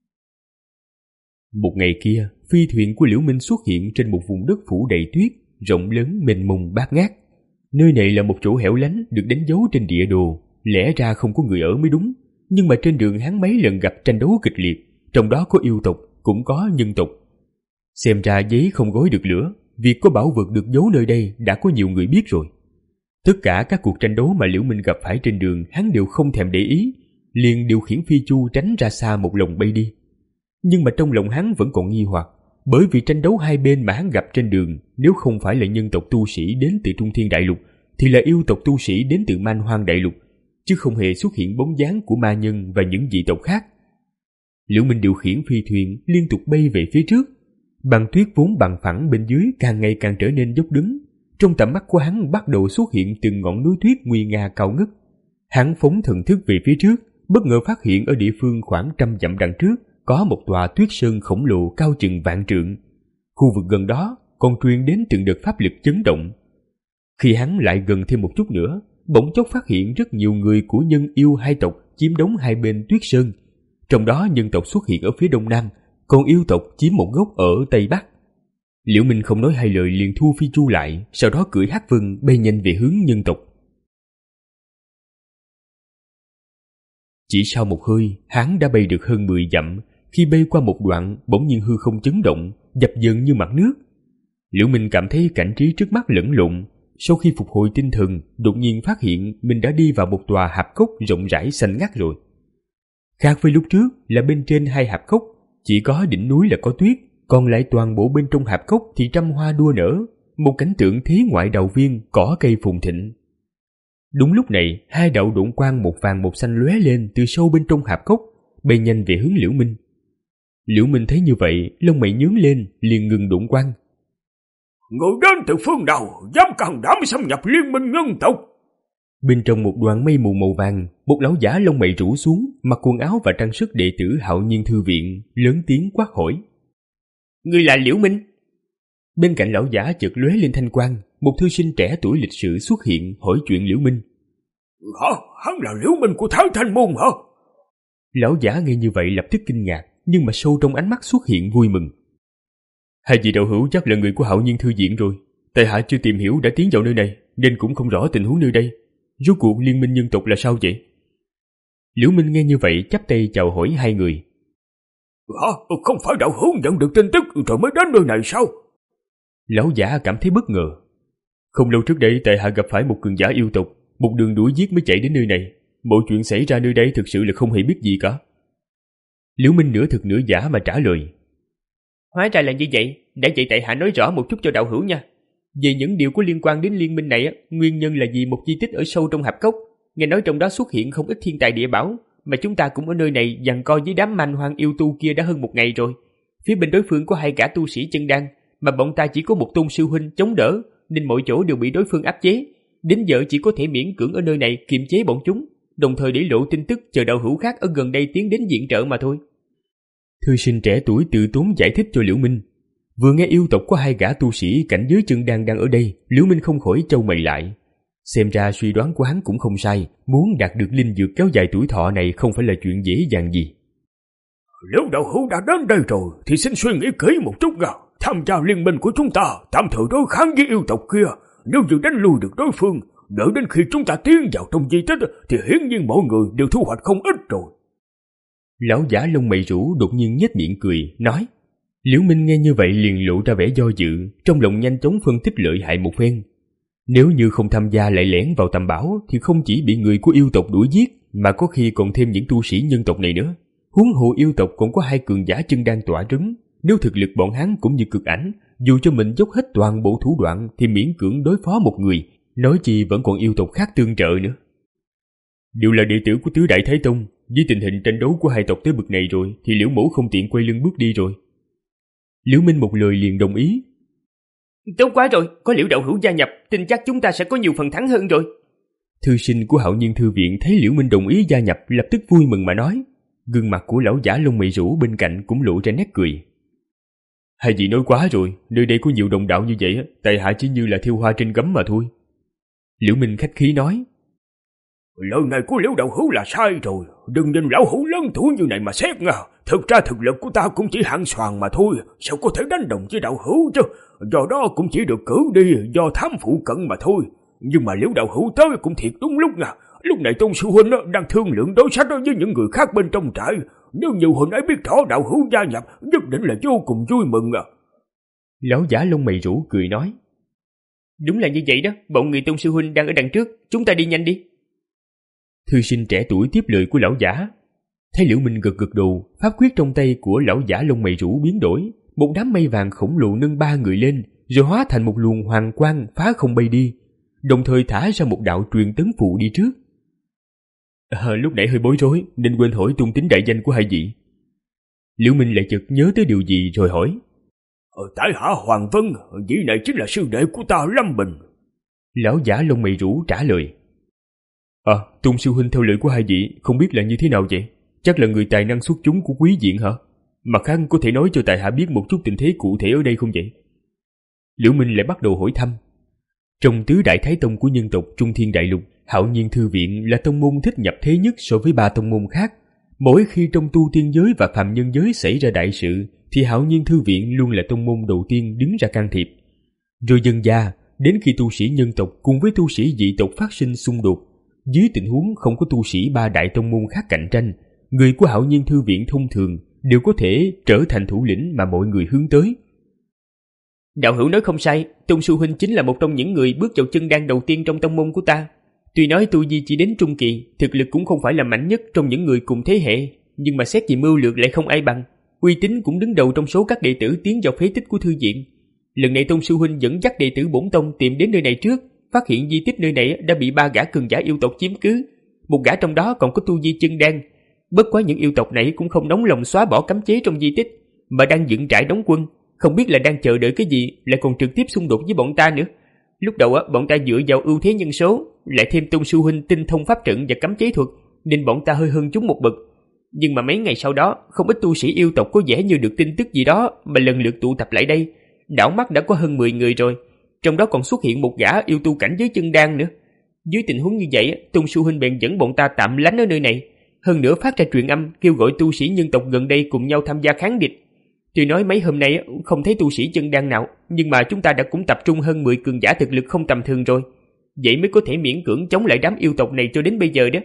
Một ngày kia, phi thuyền của Liễu Minh xuất hiện trên một vùng đất phủ đầy tuyết, rộng lớn mênh mông bát ngát. Nơi này là một chỗ hẻo lánh được đánh dấu trên địa đồ, lẽ ra không có người ở mới đúng, nhưng mà trên đường hắn mấy lần gặp tranh đấu kịch liệt, trong đó có yêu tộc, cũng có nhân tộc. Xem ra giấy không gói được lửa, việc có bảo vật được giấu nơi đây đã có nhiều người biết rồi. Tất cả các cuộc tranh đấu mà Liễu Minh gặp phải trên đường hắn đều không thèm để ý, liền điều khiển phi chu tránh ra xa một lòng bay đi. Nhưng mà trong lòng hắn vẫn còn nghi hoặc, bởi vì tranh đấu hai bên mà hắn gặp trên đường nếu không phải là nhân tộc tu sĩ đến từ Trung Thiên Đại Lục thì là yêu tộc tu sĩ đến từ Man Hoang Đại Lục, chứ không hề xuất hiện bóng dáng của ma nhân và những dị tộc khác. Liễu Minh điều khiển phi thuyền liên tục bay về phía trước, băng tuyết vốn bằng phẳng bên dưới càng ngày càng trở nên dốc đứng, trong tầm mắt của hắn bắt đầu xuất hiện từng ngọn núi tuyết nguy nga cao ngất. Hắn phóng thần thức về phía trước, bất ngờ phát hiện ở địa phương khoảng trăm dặm đằng trước có một tòa tuyết sơn khổng lồ cao chừng vạn trượng. Khu vực gần đó còn truyền đến từng đợt pháp lực chấn động. Khi hắn lại gần thêm một chút nữa, bỗng chốc phát hiện rất nhiều người của nhân yêu hai tộc chiếm đóng hai bên tuyết sơn. Trong đó nhân tộc xuất hiện ở phía đông nam, còn yêu tộc chiếm một góc ở tây bắc. Liễu Minh không nói hai lời liền thu phi chu lại, sau đó cưỡi hắc vân bay nhanh về hướng nhân tộc. Chỉ sau một hơi, hắn đã bay được hơn mười dặm. Khi bay qua một đoạn, bỗng nhiên hư không chấn động, dập dờn như mặt nước. Liễu Minh cảm thấy cảnh trí trước mắt lẫn lộn. Sau khi phục hồi tinh thần, đột nhiên phát hiện mình đã đi vào một tòa hạp cốc rộng rãi xanh ngắt rồi. Khác với lúc trước là bên trên hai hạp cốc chỉ có đỉnh núi là có tuyết, còn lại toàn bộ bên trong hạp cốc thì trăm hoa đua nở, một cảnh tượng thế ngoại đào viên, cỏ cây phồn thịnh. Đúng lúc này, hai đạo độn quang một vàng một xanh lóe lên từ sâu bên trong hạp cốc, bay nhanh về hướng Liễu Minh. Liễu Minh thấy như vậy, lông mày nhướng lên, liền ngừng độn quang. Người đến từ phương nào, dám can đảm xâm nhập liên minh nhân tộc? Bên trong một đoàn mây mù màu vàng, một lão giả lông mày rủ xuống, mặc quần áo và trang sức đệ tử Hạo Nhiên Thư Viện, lớn tiếng quát hỏi. Ngươi là Liễu Minh? Bên cạnh lão giả chợt lóe lên thanh quang, một thư sinh trẻ tuổi lịch sự xuất hiện hỏi chuyện Liễu Minh. Hả? Hắn là Liễu Minh của Thái Thanh Môn hả? Lão giả nghe như vậy lập tức kinh ngạc, nhưng mà sâu trong ánh mắt xuất hiện vui mừng. Hai vị đạo hữu chắc là người của Hạo Nhiên Thư Viện rồi. Tại hạ chưa tìm hiểu đã tiến vào nơi này, nên cũng không rõ tình huống nơi đây. Rốt cuộc liên minh nhân tộc là sao vậy? Liễu Minh nghe như vậy chắp tay chào hỏi hai người. Hả? Không phải đạo hữu nhận được tin tức rồi mới đến nơi này sao? Lão giả cảm thấy bất ngờ. Không lâu trước đây tại hạ gặp phải một cường giả yêu tộc, một đường đuổi giết mới chạy đến nơi này. Mọi chuyện xảy ra nơi đây thực sự là không hề biết gì cả. Liễu Minh nửa thực nửa giả mà trả lời. Hóa ra là như vậy, đã vậy tại hạ nói rõ một chút cho đạo hữu nha. Về những điều có liên quan đến liên minh này, nguyên nhân là vì một di tích ở sâu trong hạp cốc. Nghe nói trong đó xuất hiện không ít thiên tài địa bảo, mà chúng ta cũng ở nơi này giằng co với đám man hoang yêu tu kia đã hơn một ngày rồi. Phía bên đối phương có hai gã tu sĩ chân đan, mà bọn ta chỉ có một tôn sư huynh chống đỡ, nên mọi chỗ đều bị đối phương áp chế. Đến giờ chỉ có thể miễn cưỡng ở nơi này kiềm chế bọn chúng, đồng thời để lộ tin tức chờ đạo hữu khác ở gần đây tiến đến viện trợ mà thôi. Thư sinh trẻ tuổi tự tốn giải thích cho Liễu Minh. Vừa nghe yêu tộc có hai gã tu sĩ cảnh giới chân đan đang ở đây, Liễu Minh không khỏi trâu mày lại. Xem ra suy đoán của hắn cũng không sai, muốn đạt được linh dược kéo dài tuổi thọ này không phải là chuyện dễ dàng gì. Nếu đạo hữu đã đến đây rồi thì xin suy nghĩ kỹ một chút nào. Tham gia liên minh của chúng ta tạm thời đối kháng với yêu tộc kia. Nếu như đánh lui được đối phương, đợi đến khi chúng ta tiến vào trong di tích thì hiển nhiên mọi người đều thu hoạch không ít rồi. Lão giả lông mày rũ đột nhiên nhếch miệng cười, nói. Liễu Minh nghe như vậy liền lộ ra vẻ do dự, trong lòng nhanh chóng phân tích lợi hại một phen. Nếu như không tham gia lại lẻn vào tầm bảo thì không chỉ bị người của yêu tộc đuổi giết, mà có khi còn thêm những tu sĩ nhân tộc này nữa. Huống hồ yêu tộc còn có hai cường giả chân đang tỏa trấn, nếu thực lực bọn hắn cũng như cực ảnh, dù cho mình dốc hết toàn bộ thủ đoạn thì miễn cưỡng đối phó một người, nói chi vẫn còn yêu tộc khác tương trợ nữa. Đều là đệ tử của tứ đại Thái Tông, với tình hình tranh đấu của hai tộc tới bực này rồi thì Liễu mẫu không tiện quay lưng bước đi rồi. Liễu Minh một lời liền đồng ý. Tốt quá rồi, có Liễu đạo hữu gia nhập, tin chắc chúng ta sẽ có nhiều phần thắng hơn rồi. Thư sinh của Hạo Nhiên Thư Viện thấy Liễu Minh đồng ý gia nhập lập tức vui mừng mà nói. Gương mặt của lão giả lông mày rũ bên cạnh cũng lộ ra nét cười. Hai vị nói quá rồi, nơi đây có nhiều đồng đạo như vậy, tại hạ chỉ như là thiêu hoa trên gấm mà thôi. Liễu Minh khách khí nói. Lời này của Liễu đạo hữu là sai rồi, đừng nhìn lão hữu lớn tuổi như này mà xét nha. Thực ra thực lực của ta cũng chỉ hạng soàn mà thôi, sao có thể đánh đồng với đạo hữu chứ. Do đó cũng chỉ được cử đi do thám phụ cận mà thôi. Nhưng mà Liễu đạo hữu tới cũng thiệt đúng lúc nha. Lúc này tôn sư huynh đang thương lượng đối sách với những người khác bên trong trại. Nếu như hồi nãy biết rõ đạo hữu gia nhập, nhất định là vô cùng vui mừng à. Lão giả lông mày rũ cười nói. Đúng là như vậy đó, bọn người tôn sư huynh đang ở đằng trước, chúng ta đi nhanh đi. Thư sinh trẻ tuổi tiếp lời của lão giả. Thấy Liễu Minh gật gật đầu, pháp quyết trong tay của lão giả lông mày rũ biến đổi, một đám mây vàng khổng lồ nâng ba người lên, rồi hóa thành một luồng hoàng quang phá không bay đi, đồng thời thả ra một đạo truyền tấn phụ đi trước. À, lúc nãy hơi bối rối nên quên hỏi tung tính đại danh của hai vị. Liễu Minh lại chợt nhớ tới điều gì rồi hỏi. Tại hạ Hoàng Vân, vị này chính là sư đệ của ta Lâm Bình, Lão giả lông mày rũ trả lời. À, Tôn sư huynh theo lời của hai vị không biết là như thế nào vậy? Chắc là người tài năng xuất chúng của quý viện hả? Mặt khác có thể nói cho tại hạ biết một chút tình thế cụ thể ở đây không vậy? Liễu Minh lại bắt đầu hỏi thăm. Trong tứ đại thái tông của nhân tộc Trung Thiên Đại Lục, Hạo Nhiên Thư Viện là tông môn thích nhập thế nhất so với ba tông môn khác. Mỗi khi trong tu tiên giới và phàm nhân giới xảy ra đại sự, thì Hạo Nhiên Thư Viện luôn là tông môn đầu tiên đứng ra can thiệp. Rồi dần dà, đến khi tu sĩ nhân tộc cùng với tu sĩ dị tộc phát sinh xung đột, dưới tình huống không có tu sĩ ba đại tông môn khác cạnh tranh, người của Hạo Nhiên Thư Viện thông thường đều có thể trở thành thủ lĩnh mà mọi người hướng tới. Đạo hữu nói không sai, Tôn sư huynh chính là một trong những người bước vào chân đan đầu tiên trong tông môn của ta. Tuy nói tu vi chỉ đến trung kỳ, thực lực cũng không phải là mạnh nhất trong những người cùng thế hệ, nhưng mà xét về mưu lược lại không ai bằng. Uy tín cũng đứng đầu trong số các đệ tử tiến vào phế tích của thư viện. Lần này Tôn sư huynh dẫn dắt đệ tử bổn tông tìm đến nơi này trước, phát hiện di tích nơi này đã bị ba gã cường giả yêu tộc chiếm cứ. Một gã trong đó còn có tu vi chân đan. Bất quá những yêu tộc này cũng không nóng lòng xóa bỏ cấm chế trong di tích, mà đang dựng trại đóng quân, không biết là đang chờ đợi cái gì, lại còn trực tiếp xung đột với bọn ta nữa. Lúc đầu á, bọn ta dựa vào ưu thế nhân số, lại thêm Tôn sư huynh tinh thông pháp trận và cấm chế thuật, nên bọn ta hơi hơn chúng một bậc. Nhưng mà mấy ngày sau đó, không ít tu sĩ yêu tộc có vẻ như được tin tức gì đó mà lần lượt tụ tập lại đây. Đảo mắt đã có hơn mười người rồi, trong đó còn xuất hiện một gã yêu tu cảnh giới chân đan nữa. Dưới tình huống như vậy, Tôn sư huynh bèn dẫn bọn ta tạm lánh ở nơi này, hơn nữa phát ra truyền âm kêu gọi tu sĩ nhân tộc gần đây cùng nhau tham gia kháng địch. Tuy nói mấy hôm nay không thấy tu sĩ chân đan nào, nhưng mà chúng ta đã cũng tập trung hơn mười cường giả thực lực không tầm thường rồi. Vậy mới có thể miễn cưỡng chống lại đám yêu tộc này cho đến bây giờ đó.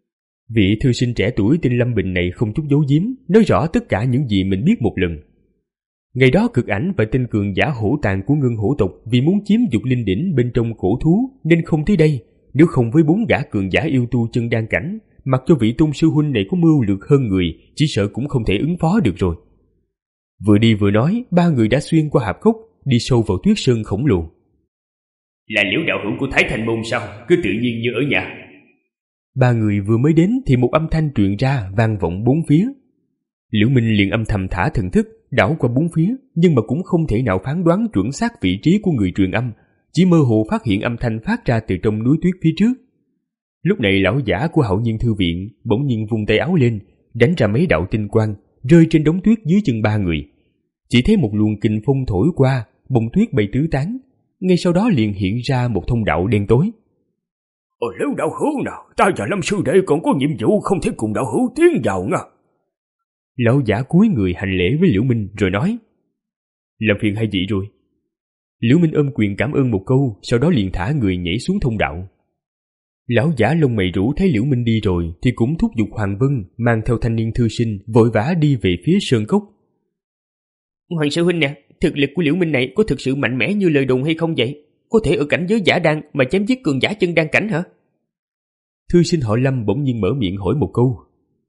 Vị thư sinh trẻ tuổi tên Lâm Bình này không chút giấu giếm, nói rõ tất cả những gì mình biết một lần. Ngày đó Cực Ảnh và tên cường giả hổ tàn của Ngân Hổ tộc vì muốn chiếm dục linh đỉnh bên trong cổ thú nên không tới đây. Nếu không với bốn gã cường giả yêu tu chân đan cảnh, mặc cho vị Tôn sư huynh này có mưu lược hơn người, chỉ sợ cũng không thể ứng phó được rồi. Vừa đi vừa nói, ba người đã xuyên qua hạp cốc, đi sâu vào tuyết sơn khổng lồ. Là Liễu đạo hữu của Thái Thành môn sao? Cứ tự nhiên như ở nhà. Ba người vừa mới đến thì một âm thanh truyền ra vang vọng bốn phía. Liễu Minh liền âm thầm thả thần thức đảo qua bốn phía, nhưng mà cũng không thể nào phán đoán chuẩn xác vị trí của người truyền âm, chỉ mơ hồ phát hiện âm thanh phát ra từ trong núi tuyết phía trước. Lúc này lão giả của Hạo Nhiên Thư Viện bỗng nhiên vung tay áo lên, đánh ra mấy đạo tinh quang rơi trên đống tuyết dưới chân ba người. Chỉ thấy một luồng kình phong thổi qua, bông tuyết bay tứ tán, ngay sau đó liền hiện ra một thông đạo đen tối. Ồ, Liễu đạo hữu nào, ta và Lâm sư đệ còn có nhiệm vụ không thể cùng đạo hữu tiến vào nha. Lão giả cúi người hành lễ với Liễu Minh rồi nói. Làm phiền hai vị rồi. Liễu Minh ôm quyền cảm ơn một câu, sau đó liền thả người nhảy xuống thông đạo. Lão giả lông mày rũ thấy Liễu Minh đi rồi thì cũng thúc giục Hoàng Vân mang theo thanh niên thư sinh vội vã đi về phía sơn cốc. Hoàng sư huynh nè, thực lực của Liễu Minh này có thực sự mạnh mẽ như lời đồn hay không vậy? Có thể ở cảnh giới giả đan mà chém giết cường giả chân đan cảnh hả? Thư sinh họ Lâm bỗng nhiên mở miệng hỏi một câu.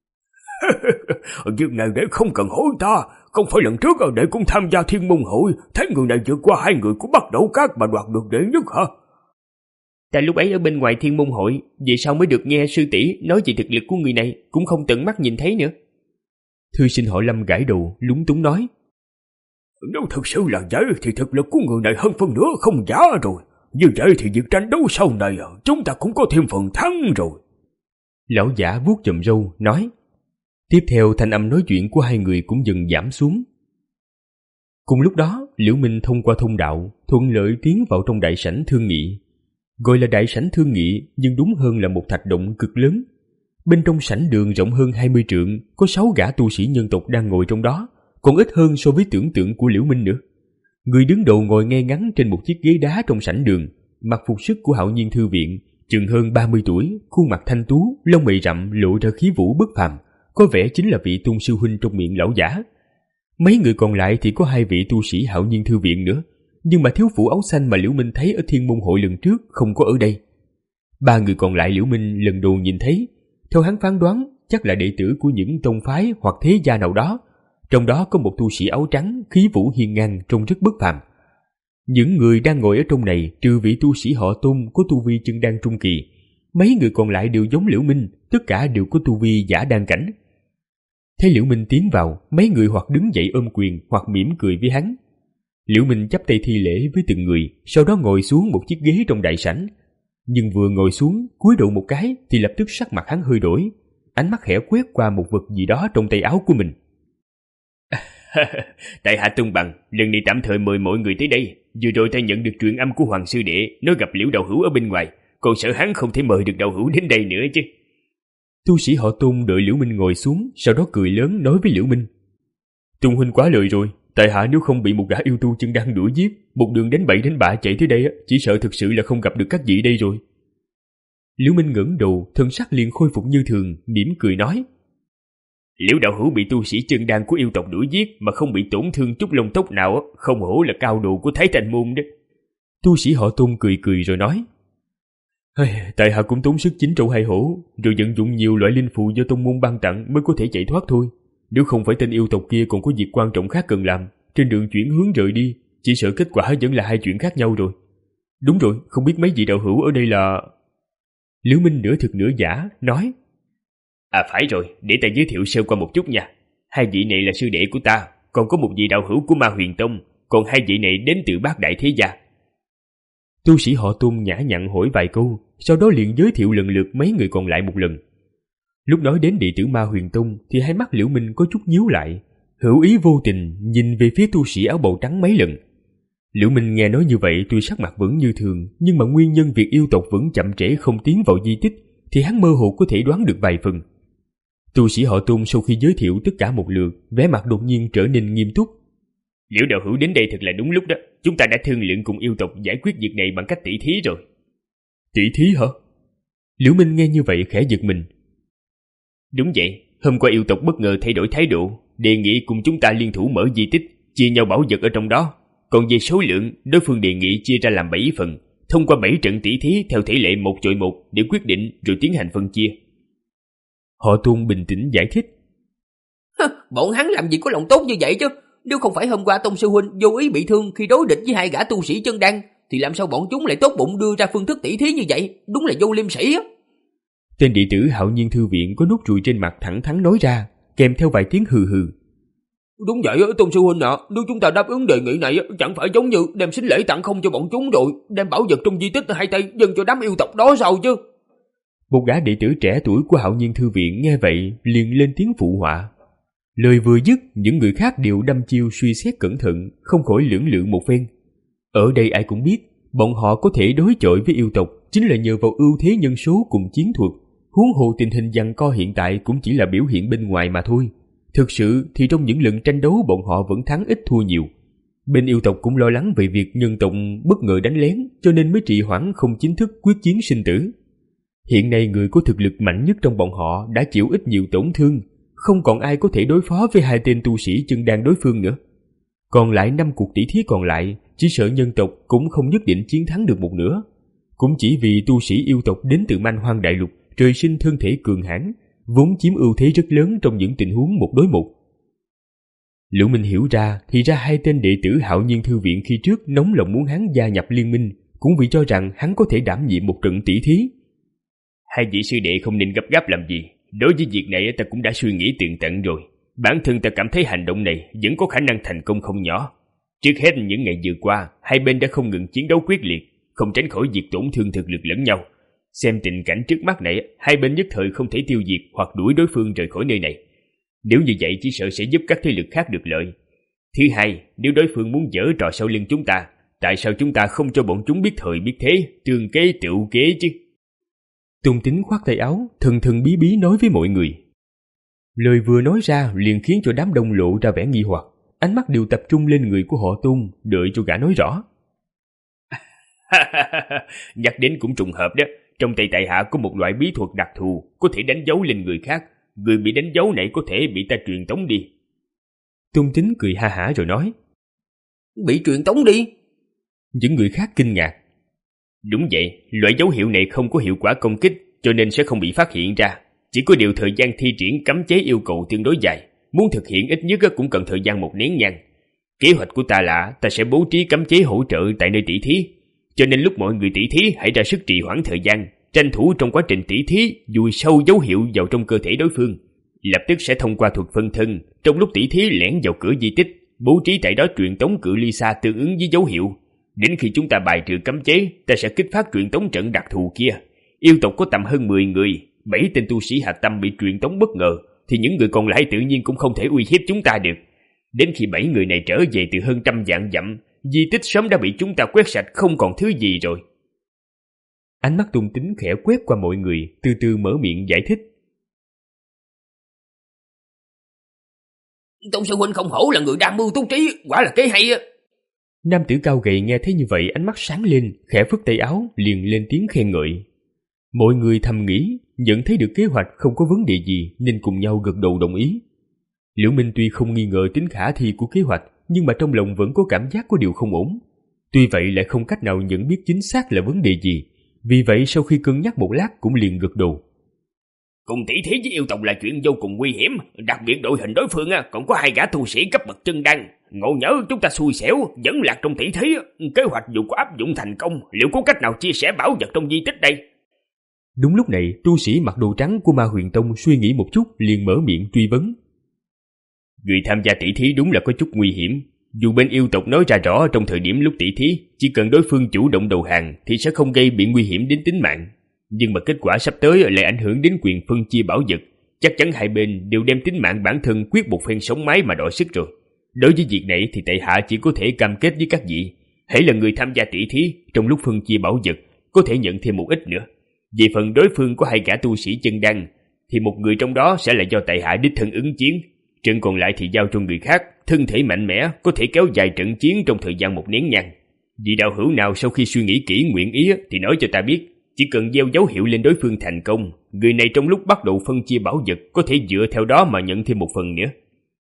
Việc này để không cần hỏi ta, không phải lần trước để cũng tham gia Thiên Môn hội, thấy người này vượt qua hai người của Bắc Đẩu Các mà đoạt được đệ nhất hả? Ta lúc ấy ở bên ngoài Thiên Môn hội, vì sao mới được nghe sư tỷ nói về thực lực của người này, cũng không tận mắt nhìn thấy nữa. Thư sinh họ Lâm gãi đầu, lúng túng nói. Nếu thực sự là vậy thì thực lực của người này hơn phân nửa không giả rồi. Như vậy thì việc tranh đấu sau này chúng ta cũng có thêm phần thắng rồi. Lão giả vuốt chòm râu, nói. Tiếp theo thanh âm nói chuyện của hai người cũng dần giảm xuống. Cùng lúc đó, Liễu Minh thông qua thông đạo, thuận lợi tiến vào trong đại sảnh thương nghị. Gọi là đại sảnh thương nghị, nhưng đúng hơn là một thạch động cực lớn. Bên trong sảnh đường rộng hơn hai mươi trượng, có sáu gã tu sĩ nhân tộc đang ngồi trong đó, còn ít hơn so với tưởng tượng của Liễu Minh nữa. Người đứng đầu ngồi ngay ngắn trên một chiếc ghế đá trong sảnh đường, mặc phục sức của Hạo Nhiên Thư Viện, chừng hơn ba mươi tuổi, khuôn mặt thanh tú, lông mày rậm lộ ra khí vũ bất phàm, có vẻ chính là vị Tôn sư huynh trong miệng lão giả. Mấy người còn lại thì có hai vị tu sĩ Hạo Nhiên Thư Viện nữa, nhưng mà thiếu phụ áo xanh mà Liễu Minh thấy ở Thiên Môn hội lần trước không có ở đây. Ba người còn lại Liễu Minh lần đầu nhìn thấy, theo hắn phán đoán chắc là đệ tử của những tông phái hoặc thế gia nào đó. Trong đó có một tu sĩ áo trắng, khí vũ hiên ngang, trông rất bất phàm. Những người đang ngồi ở trong này trừ vị tu sĩ họ Tôn có tu vi chân đan trung kỳ, mấy người còn lại đều giống Liễu Minh, tất cả đều có tu vi giả đan cảnh. Thấy Liễu Minh tiến vào, mấy người hoặc đứng dậy ôm quyền hoặc mỉm cười với hắn. Liễu Minh chắp tay thi lễ với từng người, sau đó ngồi xuống một chiếc ghế trong đại sảnh. Nhưng vừa ngồi xuống, cúi đầu một cái thì lập tức sắc mặt hắn hơi đổi, ánh mắt khẽ quét qua một vật gì đó trong tay áo của mình. Tại hạ tung bằng, lần này tạm thời mời mọi người tới đây. Vừa rồi ta nhận được truyền âm của Hoàng sư đệ, nói gặp Liễu đạo hữu ở bên ngoài, còn sợ hắn không thể mời được đạo hữu đến đây nữa chứ. Tu sĩ họ Tôn đợi Liễu Minh ngồi xuống, sau đó cười lớn nói với Liễu Minh: Tôn huynh quá lời rồi, tại hạ nếu không bị một gã yêu tu chân đang đuổi giết, một đường đánh bậy đánh bạ chạy tới đây, chỉ sợ thực sự là không gặp được các vị đây rồi. Liễu Minh ngẩng đầu, thân sắc liền khôi phục như thường, mỉm cười nói: Liễu đạo hữu bị tu sĩ chân đan của yêu tộc đuổi giết mà không bị tổn thương chút lông tóc nào, không hổ là cao đồ của Thái Thanh môn đó. Tu sĩ họ Tôn cười cười rồi nói: Tại hạ cũng tốn sức chín trâu hai hổ, rồi vận dụng nhiều loại linh phù do tông môn ban tặng mới có thể chạy thoát thôi. Nếu không phải tên yêu tộc kia còn có việc quan trọng khác cần làm, trên đường chuyển hướng rời đi, chỉ sợ kết quả vẫn là hai chuyện khác nhau rồi. Đúng rồi, không biết mấy vị đạo hữu ở đây là... Liễu Minh nửa thực nửa giả, nói: À phải rồi, để ta giới thiệu sơ qua một chút nha. Hai vị này là sư đệ của ta, còn có một vị đạo hữu của Ma Huyền Tông, còn hai vị này đến từ Bát Đại Thế Gia. Tu sĩ họ Tôn nhã nhặn hỏi vài câu, sau đó liền giới thiệu lần lượt mấy người còn lại một lần. Lúc nói đến đệ tử Ma Huyền Tông thì hai mắt Liễu Minh có chút nhíu lại, hữu ý vô tình nhìn về phía tu sĩ áo bào trắng mấy lần. Liễu Minh nghe nói như vậy tuy sắc mặt vẫn như thường, nhưng mà nguyên nhân việc yêu tộc vẫn chậm trễ không tiến vào di tích thì hắn mơ hồ có thể đoán được vài phần. Tu sĩ họ Tôn sau khi giới thiệu tất cả một lượt, vẻ mặt đột nhiên trở nên nghiêm túc. Liễu đạo hữu đến đây thật là đúng lúc đó, chúng ta đã thương lượng cùng yêu tộc giải quyết việc này bằng cách tỷ thí rồi. Tỷ thí hả? Liễu Minh nghe như vậy khẽ giật mình. Đúng vậy, hôm qua yêu tộc bất ngờ thay đổi thái độ, đề nghị cùng chúng ta liên thủ mở di tích, chia nhau bảo vật ở trong đó. Còn về số lượng, đối phương đề nghị chia ra làm bảy phần, thông qua bảy trận tỷ thí theo tỷ lệ một chọi một để quyết định rồi tiến hành phân chia. Họ Tôn bình tĩnh giải thích. Bọn hắn làm gì có lòng tốt như vậy chứ? Nếu không phải hôm qua Tông sư huynh vô ý bị thương khi đối địch với hai gã tu sĩ chân đan, thì làm sao bọn chúng lại tốt bụng đưa ra phương thức tỷ thí như vậy? Đúng là vô liêm sỉ á. Tên đệ tử Hạo Nhiên Thư Viện có nốt ruồi trên mặt thẳng thắn nói ra, kèm theo vài tiếng hừ hừ. Đúng vậy, Tôn sư huynh ạ, à, nếu chúng ta đáp ứng đề nghị này, chẳng phải giống như đem sính lễ tặng không cho bọn chúng rồi, đem bảo vật trong di tích hai tay dâng cho đám yêu tộc đó sao chứ? Một gã đệ tử trẻ tuổi của Hạo Nhiên Thư Viện nghe vậy liền lên tiếng phụ họa. Lời vừa dứt, những người khác đều đăm chiêu suy xét cẩn thận, không khỏi lưỡng lự một phen. Ở đây ai cũng biết, bọn họ có thể đối chọi với yêu tộc chính là nhờ vào ưu thế nhân số cùng chiến thuật, huống hồ tình hình giằng co hiện tại cũng chỉ là biểu hiện bên ngoài mà thôi. Thực sự thì trong những lần tranh đấu bọn họ vẫn thắng ít thua nhiều. Bên yêu tộc cũng lo lắng về việc nhân tộc bất ngờ đánh lén, cho nên mới trì hoãn không chính thức quyết chiến sinh tử. Hiện nay người có thực lực mạnh nhất trong bọn họ đã chịu ít nhiều tổn thương, không còn ai có thể đối phó với hai tên tu sĩ chân đan đối phương nữa. Còn lại năm cuộc tỷ thí còn lại, chỉ sợ nhân tộc cũng không nhất định chiến thắng được một nửa. Cũng chỉ vì tu sĩ yêu tộc đến từ Man Hoang Đại Lục, trời sinh thân thể cường hãn, vốn chiếm ưu thế rất lớn trong những tình huống một đối một. Liễu Minh hiểu ra, thì ra hai tên đệ tử Hạo Nhiên Thư Viện khi trước nóng lòng muốn hắn gia nhập liên minh, cũng vì cho rằng hắn có thể đảm nhiệm một trận tỷ thí. Hai vị sư đệ không nên gấp gáp làm gì. Đối với việc này ta cũng đã suy nghĩ tường tận rồi. Bản thân ta cảm thấy hành động này vẫn có khả năng thành công không nhỏ. Trước hết những ngày vừa qua, hai bên đã không ngừng chiến đấu quyết liệt, không tránh khỏi việc tổn thương thực lực lẫn nhau. Xem tình cảnh trước mắt này, hai bên nhất thời không thể tiêu diệt hoặc đuổi đối phương rời khỏi nơi này. Nếu như vậy chỉ sợ sẽ giúp các thế lực khác được lợi. Thứ hai, nếu đối phương muốn giở trò sau lưng chúng ta, tại sao chúng ta không cho bọn chúng biết thời biết thế, tương kế tựu kế chứ? Tôn Tính khoát tay áo, thần thần bí bí nói với mọi người. Lời vừa nói ra liền khiến cho đám đông lộ ra vẻ nghi hoặc, ánh mắt đều tập trung lên người của họ Tôn, đợi cho gã nói rõ. Nhắc đến cũng trùng hợp đó, trong tay tại hạ có một loại bí thuật đặc thù, có thể đánh dấu lên người khác, người bị đánh dấu này có thể bị ta truyền tống đi. Tôn Tính cười ha hả rồi nói. Bị truyền tống đi? Những người khác kinh ngạc. Đúng vậy, loại dấu hiệu này không có hiệu quả công kích, cho nên sẽ không bị phát hiện ra. Chỉ có điều thời gian thi triển cấm chế yêu cầu tương đối dài, muốn thực hiện ít nhất cũng cần thời gian một nén nhang. Kế hoạch của ta là ta sẽ bố trí cấm chế hỗ trợ tại nơi tỷ thí, cho nên lúc mọi người tỷ thí hãy ra sức trì hoãn thời gian, tranh thủ trong quá trình tỷ thí dùi sâu dấu hiệu vào trong cơ thể đối phương, lập tức sẽ thông qua thuật phân thân, trong lúc tỷ thí lẻn vào cửa di tích, bố trí tại đó truyền tống cự ly xa tương ứng với dấu hiệu. Đến khi chúng ta bài trừ cấm chế, ta sẽ kích phát truyền tống trận đặc thù kia. Yêu tộc có tầm hơn mười người, bảy tên tu sĩ hạch tâm bị truyền tống bất ngờ, thì những người còn lại tự nhiên cũng không thể uy hiếp chúng ta được. Đến khi bảy người này trở về từ hơn trăm vạn dặm, di tích sớm đã bị chúng ta quét sạch không còn thứ gì rồi. Ánh mắt Tôn Tính khẽ quét qua mọi người, từ từ mở miệng giải thích. Tông sư huynh không hổ là người đam mưu túc trí, quả là kế hay á. Nam tử cao gầy nghe thấy như vậy, ánh mắt sáng lên, khẽ phất tay áo, liền lên tiếng khen ngợi. Mọi người thầm nghĩ, nhận thấy được kế hoạch không có vấn đề gì nên cùng nhau gật đầu đồng ý. Liễu Minh tuy không nghi ngờ tính khả thi của kế hoạch, nhưng mà trong lòng vẫn có cảm giác có điều không ổn. Tuy vậy lại không cách nào nhận biết chính xác là vấn đề gì, vì vậy sau khi cân nhắc một lát cũng liền gật đầu. Cùng tỷ thí với yêu tộc là chuyện vô cùng nguy hiểm, đặc biệt đội hình đối phương còn có hai gã tu sĩ cấp bậc chân đan. Ngộ nhỡ chúng ta xui xẻo, vẫn lạc trong tỷ thí, kế hoạch dù có áp dụng thành công, liệu có cách nào chia sẻ bảo vật trong di tích đây? Đúng lúc này, tu sĩ mặc đồ trắng của Ma Huyền Tông suy nghĩ một chút, liền mở miệng truy vấn. Người tham gia tỷ thí đúng là có chút nguy hiểm. Dù bên yêu tộc nói ra rõ trong thời điểm lúc tỷ thí, chỉ cần đối phương chủ động đầu hàng thì sẽ không gây bị nguy hiểm đến tính mạng. Nhưng mà kết quả sắp tới lại ảnh hưởng đến quyền phân chia bảo vật. Chắc chắn hai bên đều đem tính mạng bản thân quyết một phen sống mái mà đọ sức rồi. Đối với việc này thì tại hạ chỉ có thể cam kết với các vị, hãy là người tham gia tỷ thí, trong lúc phân chia bảo vật có thể nhận thêm một ít nữa. Về phần đối phương có hai gã tu sĩ chân đan, thì một người trong đó sẽ là do tại hạ đích thân ứng chiến, trận còn lại thì giao cho người khác, thân thể mạnh mẽ, có thể kéo dài trận chiến trong thời gian một nén nhang. Vị đạo hữu nào sau khi suy nghĩ kỹ nguyện ý thì nói cho ta biết, chỉ cần gieo dấu hiệu lên đối phương thành công, người này trong lúc bắt đầu phân chia bảo vật có thể dựa theo đó mà nhận thêm một phần nữa.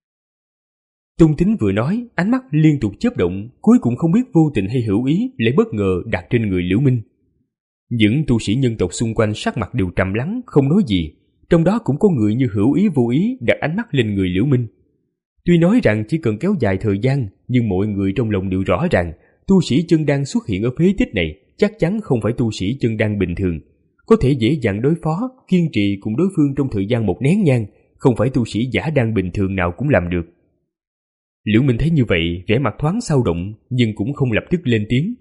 Tôn Tính vừa nói, ánh mắt liên tục chớp động, cuối cùng không biết vô tình hay hữu ý lại bất ngờ đặt trên người Liễu Minh. Những tu sĩ nhân tộc xung quanh sắc mặt đều trầm lắng, không nói gì, trong đó cũng có người như hữu ý vô ý đặt ánh mắt lên người Liễu Minh. Tuy nói rằng chỉ cần kéo dài thời gian, nhưng mọi người trong lòng đều rõ ràng, tu sĩ chân đan xuất hiện ở phế tích này chắc chắn không phải tu sĩ chân đan bình thường, có thể dễ dàng đối phó, kiên trì cùng đối phương trong thời gian một nén nhang, không phải tu sĩ giả đan bình thường nào cũng làm được. Liễu Minh thấy như vậy, vẻ mặt thoáng xao động, nhưng cũng không lập tức lên tiếng.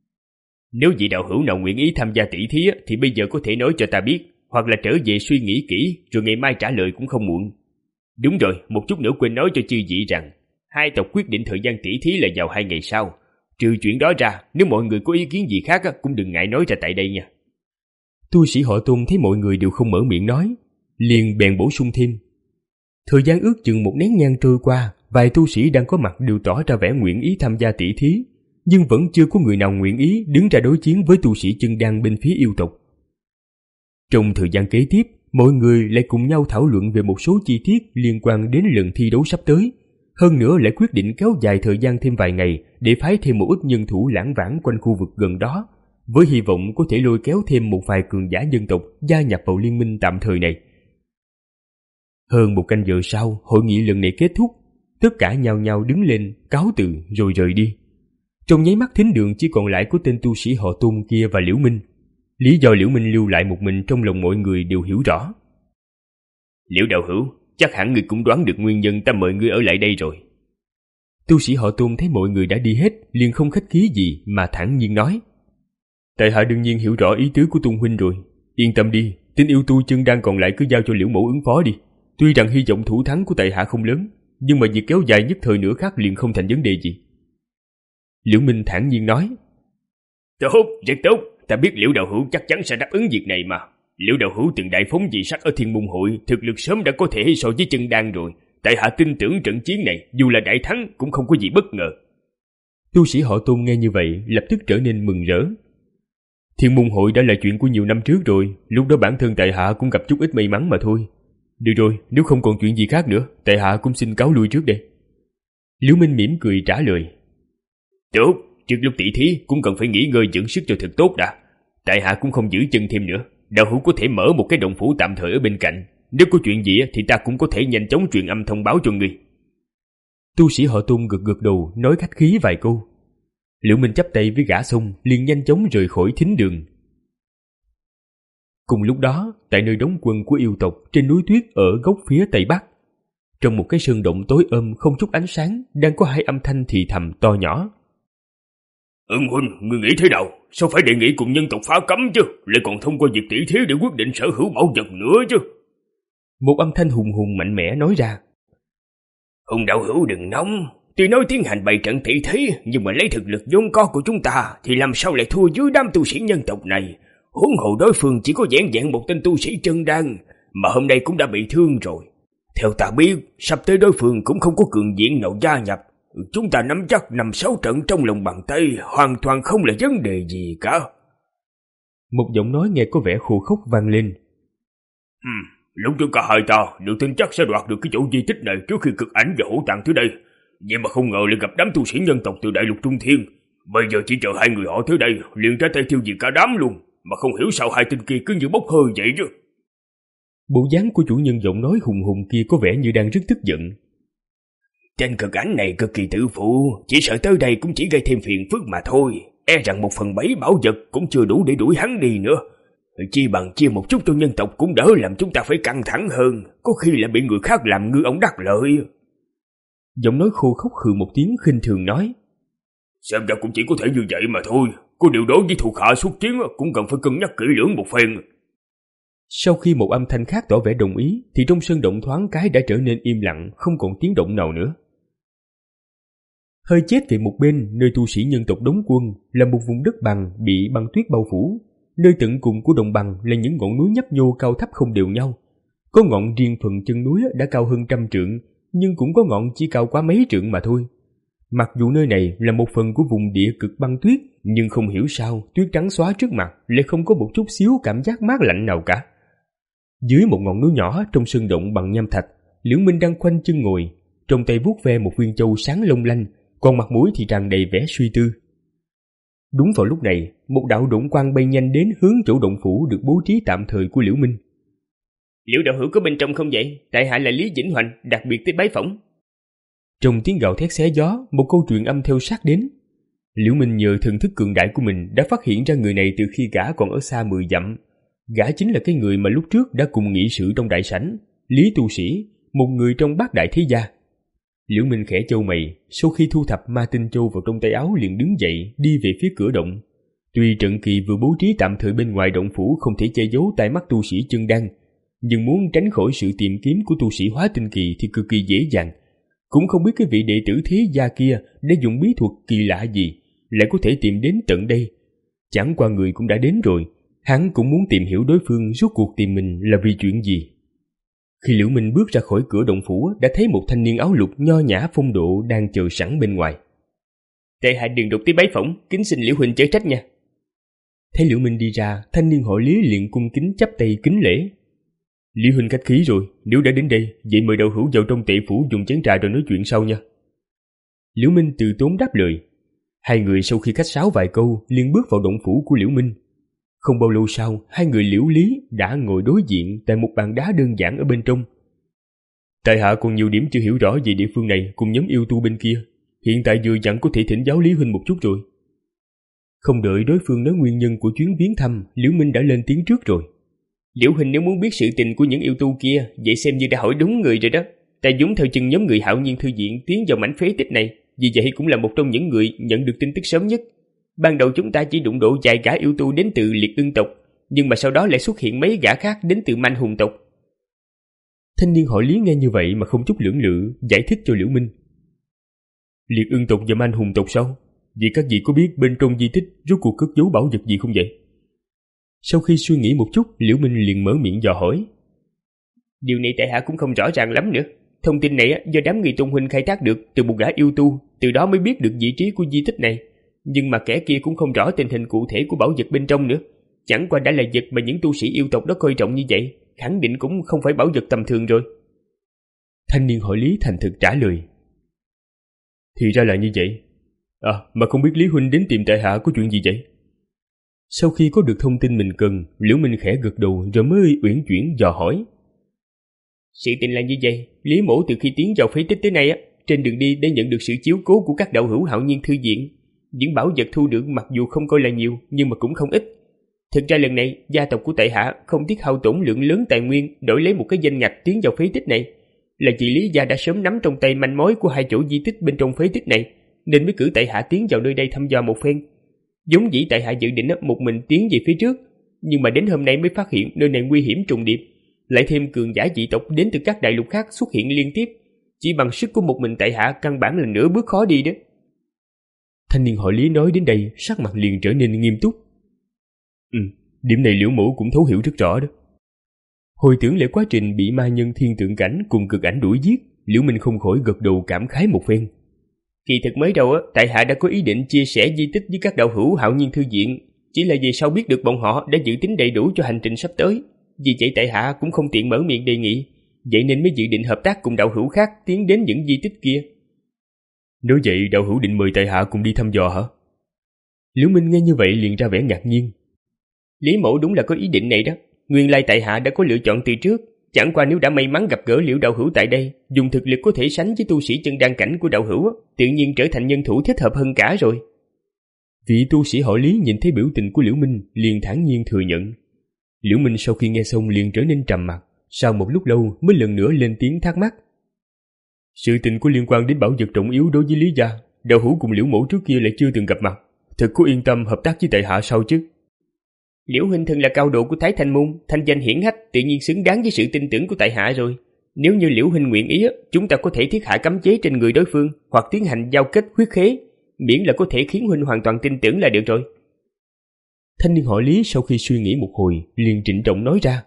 Nếu vị đạo hữu nào nguyện ý tham gia tỷ thí thì bây giờ có thể nói cho ta biết, hoặc là trở về suy nghĩ kỹ rồi ngày mai trả lời cũng không muộn. Đúng rồi, một chút nữa quên nói cho chư vị rằng, hai tộc quyết định thời gian tỷ thí là vào hai ngày sau. Trừ chuyện đó ra, nếu mọi người có ý kiến gì khác cũng đừng ngại nói ra tại đây nha. Tu sĩ họ Tôn thấy mọi người đều không mở miệng nói, liền bèn bổ sung thêm. Thời gian ước chừng một nén nhang trôi qua, vài tu sĩ đang có mặt đều tỏ ra vẻ nguyện ý tham gia tỷ thí, nhưng vẫn chưa có người nào nguyện ý đứng ra đối chiến với tu sĩ chân đan bên phía yêu tộc. Trong thời gian kế tiếp, mọi người lại cùng nhau thảo luận về một số chi tiết liên quan đến lần thi đấu sắp tới, hơn nữa lại quyết định kéo dài thời gian thêm vài ngày để phái thêm một ít nhân thủ lãng vãng quanh khu vực gần đó, với hy vọng có thể lôi kéo thêm một vài cường giả dân tộc gia nhập vào liên minh tạm thời này. Hơn một canh giờ sau, hội nghị lần này kết thúc, tất cả nhao nhao đứng lên, cáo từ rồi rời đi. Trong nháy mắt thính đường chỉ còn lại có tên tu sĩ họ Tôn kia và Liễu Minh. Lý do Liễu Minh lưu lại một mình trong lòng mọi người đều hiểu rõ. Liễu đạo hữu, chắc hẳn người cũng đoán được nguyên nhân ta mời ngươi ở lại đây rồi. Tu sĩ họ Tôn thấy mọi người đã đi hết, liền không khách khí gì mà thản nhiên nói. Tại hạ đương nhiên hiểu rõ ý tứ của Tôn huynh rồi. Yên tâm đi, tên yêu tu chân đang còn lại cứ giao cho Liễu mẫu ứng phó đi. Tuy rằng hy vọng thủ thắng của tại hạ không lớn, nhưng mà việc kéo dài nhất thời nữa khác liền không thành vấn đề gì. Liễu Minh thản nhiên nói. Tốt, rất tốt. Ta biết Liễu đạo hữu chắc chắn sẽ đáp ứng việc này mà. Liễu đạo hữu từng đại phóng dị sắc ở Thiên Môn hội, thực lực sớm đã có thể so với chân đan rồi. Tại hạ tin tưởng trận chiến này dù là đại thắng cũng không có gì bất ngờ. Tu sĩ họ Tôn nghe như vậy lập tức trở nên mừng rỡ. Thiên Môn hội đã là chuyện của nhiều năm trước rồi, lúc đó bản thân tại hạ cũng gặp chút ít may mắn mà thôi. Được rồi, nếu không còn chuyện gì khác nữa, tại hạ cũng xin cáo lui trước đây. Liễu Minh mỉm cười trả lời. Tốt, trước lúc tỷ thí cũng cần phải nghỉ ngơi dưỡng sức cho thật tốt đã. Tại hạ cũng không giữ chân thêm nữa. Đạo hữu có thể mở một cái động phủ tạm thời ở bên cạnh. Nếu có chuyện gì thì ta cũng có thể nhanh chóng truyền âm thông báo cho ngươi. Tu sĩ họ Tôn gật gật đầu nói khách khí vài câu. Liễu Minh chắp tay với gã xong liền nhanh chóng rời khỏi thính đường. Cùng lúc đó, tại nơi đóng quân của yêu tộc trên núi tuyết ở góc phía tây bắc, Trong một cái sơn động tối ôm không chút ánh sáng, đang có hai âm thanh thì thầm to nhỏ. Ưng huynh, ngươi nghĩ thế nào? Sao phải đề nghị cùng nhân tộc phá cấm chứ? Lại còn thông qua việc tỷ thí để quyết định sở hữu bảo vật nữa chứ? Một âm thanh hùng hùng mạnh mẽ nói ra. Hùng đạo hữu đừng nóng. Tuy nói tiến hành bày trận tỷ thí, nhưng mà lấy thực lực vốn có của chúng ta thì làm sao lại thua dưới đám tu sĩ nhân tộc này? Huống hồ đối phương chỉ có vẻn vẹn một tên tu sĩ chân đan, mà hôm nay cũng đã bị thương rồi. Theo ta biết, sắp tới đối phương cũng không có cường diện nào gia nhập. Chúng ta nắm chắc năm sáu trận trong lòng bàn tay, hoàn toàn không là vấn đề gì cả. Một giọng nói nghe có vẻ khô khốc vang lên. Hmm, lúc trước cả hai ta đều tin chắc sẽ đoạt được cái chỗ di tích này trước khi cực ảnh và hổ tàng tới đây. Vậy mà không ngờ lại gặp đám tu sĩ nhân tộc từ đại lục Trung Thiên. Bây giờ chỉ chờ hai người họ tới đây, liền ra tay tiêu diệt cả đám luôn. Mà không hiểu sao hai tên kia cứ như bốc hơi vậy chứ. Bộ dáng của chủ nhân giọng nói hùng hùng kia có vẻ như đang rất tức giận. Tên cực ảnh này cực kỳ tự phụ, chỉ sợ tới đây cũng chỉ gây thêm phiền phức mà thôi. E rằng một phần bảy bảo vật cũng chưa đủ để đuổi hắn đi nữa. Chi bằng chia một chút cho nhân tộc cũng đỡ làm chúng ta phải căng thẳng hơn, có khi lại bị người khác làm ngư ông đắc lợi. Giọng nói khô khốc hừ một tiếng khinh thường nói. Xem ra cũng chỉ có thể như vậy mà thôi. Có điều đối với thuộc hạ xuất chiến cũng cần phải cân nhắc kỹ lưỡng một phen. Sau khi một âm thanh khác tỏ vẻ đồng ý, thì trong sơn động thoáng cái đã trở nên im lặng, không còn tiếng động nào nữa. Hơi chết về một bên, nơi tu sĩ nhân tộc đóng quân là một vùng đất bằng bị băng tuyết bao phủ. Nơi tận cùng của đồng bằng là những ngọn núi nhấp nhô cao thấp không đều nhau. Có ngọn riêng thuần chân núi đã cao hơn trăm trượng, nhưng cũng có ngọn chỉ cao quá mấy trượng mà thôi. Mặc dù nơi này là một phần của vùng địa cực băng tuyết, nhưng không hiểu sao tuyết trắng xóa trước mặt lại không có một chút xíu cảm giác mát lạnh nào cả. Dưới một ngọn núi nhỏ trong sơn động bằng nham thạch, Liễu Minh đang khoanh chân ngồi, trong tay vuốt ve một viên châu sáng long lanh, còn mặt mũi thì tràn đầy vẻ suy tư. Đúng vào lúc này, một đạo độn quang bay nhanh đến hướng chỗ động phủ được bố trí tạm thời của Liễu Minh. Liễu đạo hữu có bên trong không vậy? Tại hạ là Lý Vĩnh Hoành, đặc biệt tới bái phỏng. Trong tiếng gào thét xé gió, một câu chuyện âm theo sát đến. Liễu Minh nhờ thần thức cường đại của mình đã phát hiện ra người này từ khi gã còn ở xa mười dặm. Gã chính là cái người mà lúc trước đã cùng nghị sự trong đại sảnh, Lý Tu Sĩ, một người trong bát đại thế gia. Liễu Minh khẽ chau mày, sau khi thu thập ma tinh châu vào trong tay áo liền đứng dậy đi về phía cửa động. Tuy trận kỳ vừa bố trí tạm thời bên ngoài động phủ không thể che giấu tai mắt tu sĩ chân đan, nhưng muốn tránh khỏi sự tìm kiếm của tu sĩ hóa tinh kỳ thì cực kỳ dễ dàng. Cũng không biết cái vị đệ tử thế gia kia đã dùng bí thuật kỳ lạ gì lại có thể tìm đến tận đây. Chẳng qua người cũng đã đến rồi, hắn cũng muốn tìm hiểu đối phương rốt cuộc tìm mình là vì chuyện gì. Khi Liễu Minh bước ra khỏi cửa động phủ đã thấy một thanh niên áo lục nho nhã phong độ đang chờ sẵn bên ngoài. Tại hạ đường đột tới bái phỏng, kính xin Liễu huynh chớ trách nha. Thấy Liễu Minh đi ra, thanh niên họ Lý liền cung kính chắp tay kính lễ. Lý huynh khách khí rồi, nếu đã đến đây, vậy mời đạo hữu vào trong tệ phủ dùng chén trà rồi nói chuyện sau nha. Liễu Minh từ tốn đáp lời. Hai người sau khi khách sáo vài câu liền bước vào động phủ của Liễu Minh. Không bao lâu sau, hai người Liễu Lý đã ngồi đối diện tại một bàn đá đơn giản ở bên trong. Tại hạ còn nhiều điểm chưa hiểu rõ về địa phương này cùng nhóm yêu tu bên kia. Hiện tại vừa dặn có thể thỉnh giáo Lý huynh một chút rồi. Không đợi đối phương nói nguyên nhân của chuyến viếng thăm, Liễu Minh đã lên tiếng trước rồi. Liễu huynh nếu muốn biết sự tình của những yêu tu kia, vậy xem như đã hỏi đúng người rồi đó. Ta dũng theo chân nhóm người Hạo Nhiên Thư Viện tiến vào mảnh phế tích này, vì vậy cũng là một trong những người nhận được tin tức sớm nhất. Ban đầu chúng ta chỉ đụng độ vài gã yêu tu đến từ Liệt Ưng tộc, nhưng mà sau đó lại xuất hiện mấy gã khác đến từ Manh Hùng tộc. Thanh niên họ Lý nghe như vậy mà không chút lưỡng lự, giải thích cho Liễu Minh. Liệt Ưng tộc và Manh Hùng tộc sao? Vì các vị có biết bên trong di tích rốt cuộc cất giấu bảo vật gì không vậy? Sau khi suy nghĩ một chút, Liễu Minh liền mở miệng dò hỏi. Điều này tại hạ cũng không rõ ràng lắm nữa. Thông tin này do đám người Tôn huynh khai thác được từ một gã yêu tu, từ đó mới biết được vị trí của di tích này. Nhưng mà kẻ kia cũng không rõ tình hình cụ thể của bảo vật bên trong nữa. Chẳng qua đã là vật mà những tu sĩ yêu tộc đó coi trọng như vậy, khẳng định cũng không phải bảo vật tầm thường rồi. Thanh niên hỏi Lý thành thực trả lời. Thì ra là như vậy. À, mà không biết Lý huynh đến tìm tại hạ có chuyện gì vậy? Sau khi có được thông tin mình cần, Liễu Minh khẽ gật đầu rồi mới uyển chuyển dò hỏi. Sự tình là như vậy, Lý mỗ từ khi tiến vào phế tích tới nay á, trên đường đi đã nhận được sự chiếu cố của các đạo hữu Hạo Nhiên Thư Viện. Những bảo vật thu được mặc dù không coi là nhiều, nhưng mà cũng không ít. Thực ra lần này, gia tộc của tại hạ không tiếc hao tổn lượng lớn tài nguyên đổi lấy một cái danh ngạch tiến vào phế tích này. là chị Lý Gia đã sớm nắm trong tay manh mối của hai chỗ di tích bên trong phế tích này, nên mới cử tại hạ tiến vào nơi đây thăm dò một phen. Giống dĩ tại hạ dự định một mình tiến về phía trước, nhưng mà đến hôm nay mới phát hiện nơi này nguy hiểm trùng điệp, lại thêm cường giả dị tộc đến từ các đại lục khác xuất hiện liên tiếp, chỉ bằng sức của một mình tại hạ căn bản là nửa bước khó đi đó. Thanh niên họ Lý nói đến đây, sắc mặt liền trở nên nghiêm túc. Ừ, điểm này Liễu Mẫu cũng thấu hiểu rất rõ đó. Hồi tưởng lại quá trình bị ma nhân thiên tượng cảnh cùng cực ảnh đuổi giết, Liễu Minh không khỏi gật đầu cảm khái một phen. Kỳ thực mới đầu á, tại hạ đã có ý định chia sẻ di tích với các đạo hữu Hạo Nhiên thư viện, chỉ là vì sau biết được bọn họ đã dự tính đầy đủ cho hành trình sắp tới, vì vậy tại hạ cũng không tiện mở miệng đề nghị, vậy nên mới dự định hợp tác cùng đạo hữu khác tiến đến những di tích kia. Nếu vậy đạo hữu định mời tại hạ cùng đi thăm dò hả? Liễu Minh nghe như vậy liền ra vẻ ngạc nhiên. Lý Mẫu đúng là có ý định này đó, nguyên lai tại hạ đã có lựa chọn từ trước, chẳng qua nếu đã may mắn gặp gỡ Liễu đạo hữu tại đây, dùng thực lực có thể sánh với tu sĩ chân đan cảnh của đạo hữu, tự nhiên trở thành nhân thủ thích hợp hơn cả rồi. Vị tu sĩ họ Lý nhìn thấy biểu tình của Liễu Minh liền thản nhiên thừa nhận. Liễu Minh sau khi nghe xong liền trở nên trầm mặc, sau một lúc lâu mới lần nữa lên tiếng thắc mắc. Sự tình có liên quan đến bảo vật trọng yếu đối với Lý gia, đạo hữu cùng Liễu Mẫu trước kia lại chưa từng gặp mặt, thật có yên tâm hợp tác với tại hạ sao chứ? Liễu huynh thân là cao độ của Thái Thanh môn, thanh danh hiển hách, tự nhiên xứng đáng với sự tin tưởng của tại hạ rồi. Nếu như Liễu huynh nguyện ý, chúng ta có thể thiết hạ cấm chế trên người đối phương, hoặc tiến hành giao kết huyết khế, miễn là có thể khiến huynh hoàn toàn tin tưởng là được rồi. Thanh niên họ Lý sau khi suy nghĩ một hồi liền trịnh trọng nói ra.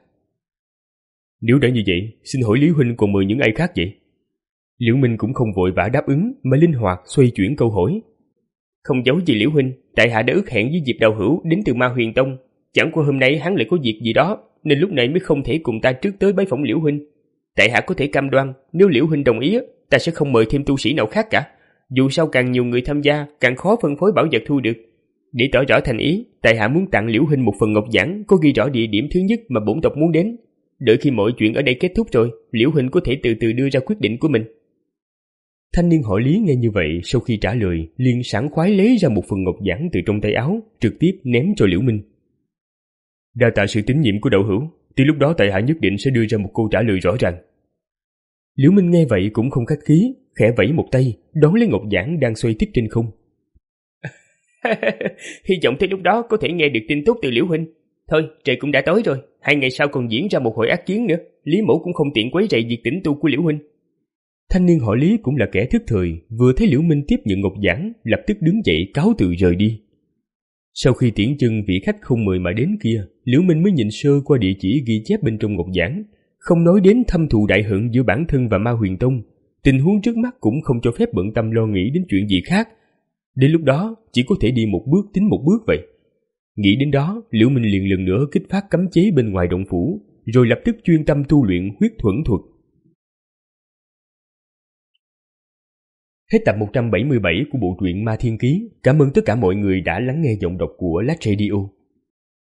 Nếu đã như vậy, xin hỏi Lý huynh còn mời những ai khác vậy? Liễu Minh cũng không vội vã đáp ứng mà linh hoạt xoay chuyển câu hỏi. Không giấu gì Liễu huynh, tại hạ đã ước hẹn với Diệp đạo hữu đến từ Ma Huyền Tông, chẳng qua hôm nay hắn lại có việc gì đó nên lúc này mới không thể cùng ta trước tới bái phỏng Liễu huynh. Tại hạ có thể cam đoan, nếu Liễu huynh đồng ý, ta sẽ không mời thêm tu sĩ nào khác cả. Dù sao càng nhiều người tham gia, càng khó phân phối bảo vật thu được. Để tỏ rõ thành ý, tại hạ muốn tặng Liễu huynh một phần ngọc giản có ghi rõ địa điểm thứ nhất mà bổn tộc muốn đến. Đợi khi mọi chuyện ở đây kết thúc rồi, Liễu huynh có thể từ từ đưa ra quyết định của mình. Thanh niên họ Lý nghe như vậy, sau khi trả lời, liền sảng khoái lấy ra một phần ngọc giản từ trong tay áo, trực tiếp ném cho Liễu Minh. Đa tạ sự tín nhiệm của đạo hữu, từ lúc đó tại hạ nhất định sẽ đưa ra một câu trả lời rõ ràng. Liễu Minh nghe vậy cũng không khách khí, khẽ vẫy một tay, đón lấy ngọc giản đang xoay tít trên không. Hy vọng tới lúc đó có thể nghe được tin tốt từ Liễu huynh. Thôi, trời cũng đã tối rồi, hai ngày sau còn diễn ra một hội ác chiến nữa, Lý Mẫu cũng không tiện quấy rầy việc tĩnh tu của Liễu huynh. Thanh niên họ Lý cũng là kẻ thức thời, vừa thấy Liễu Minh tiếp nhận ngọc giản, lập tức đứng dậy cáo từ rời đi. Sau khi tiễn chân vị khách không mời mà đến kia, Liễu Minh mới nhìn sơ qua địa chỉ ghi chép bên trong ngọc giản, không nói đến thâm thù đại hận giữa bản thân và Ma Huyền Tông, tình huống trước mắt cũng không cho phép bận tâm lo nghĩ đến chuyện gì khác. Đến lúc đó chỉ có thể đi một bước tính một bước vậy. Nghĩ đến đó, Liễu Minh liền lần nữa kích phát cấm chế bên ngoài động phủ, rồi lập tức chuyên tâm tu luyện huyết thuẫn thuật. Hết tập một trăm bảy mươi bảy của bộ truyện Ma Thiên Ký. Cảm ơn tất cả mọi người đã lắng nghe giọng đọc của Lát Radio.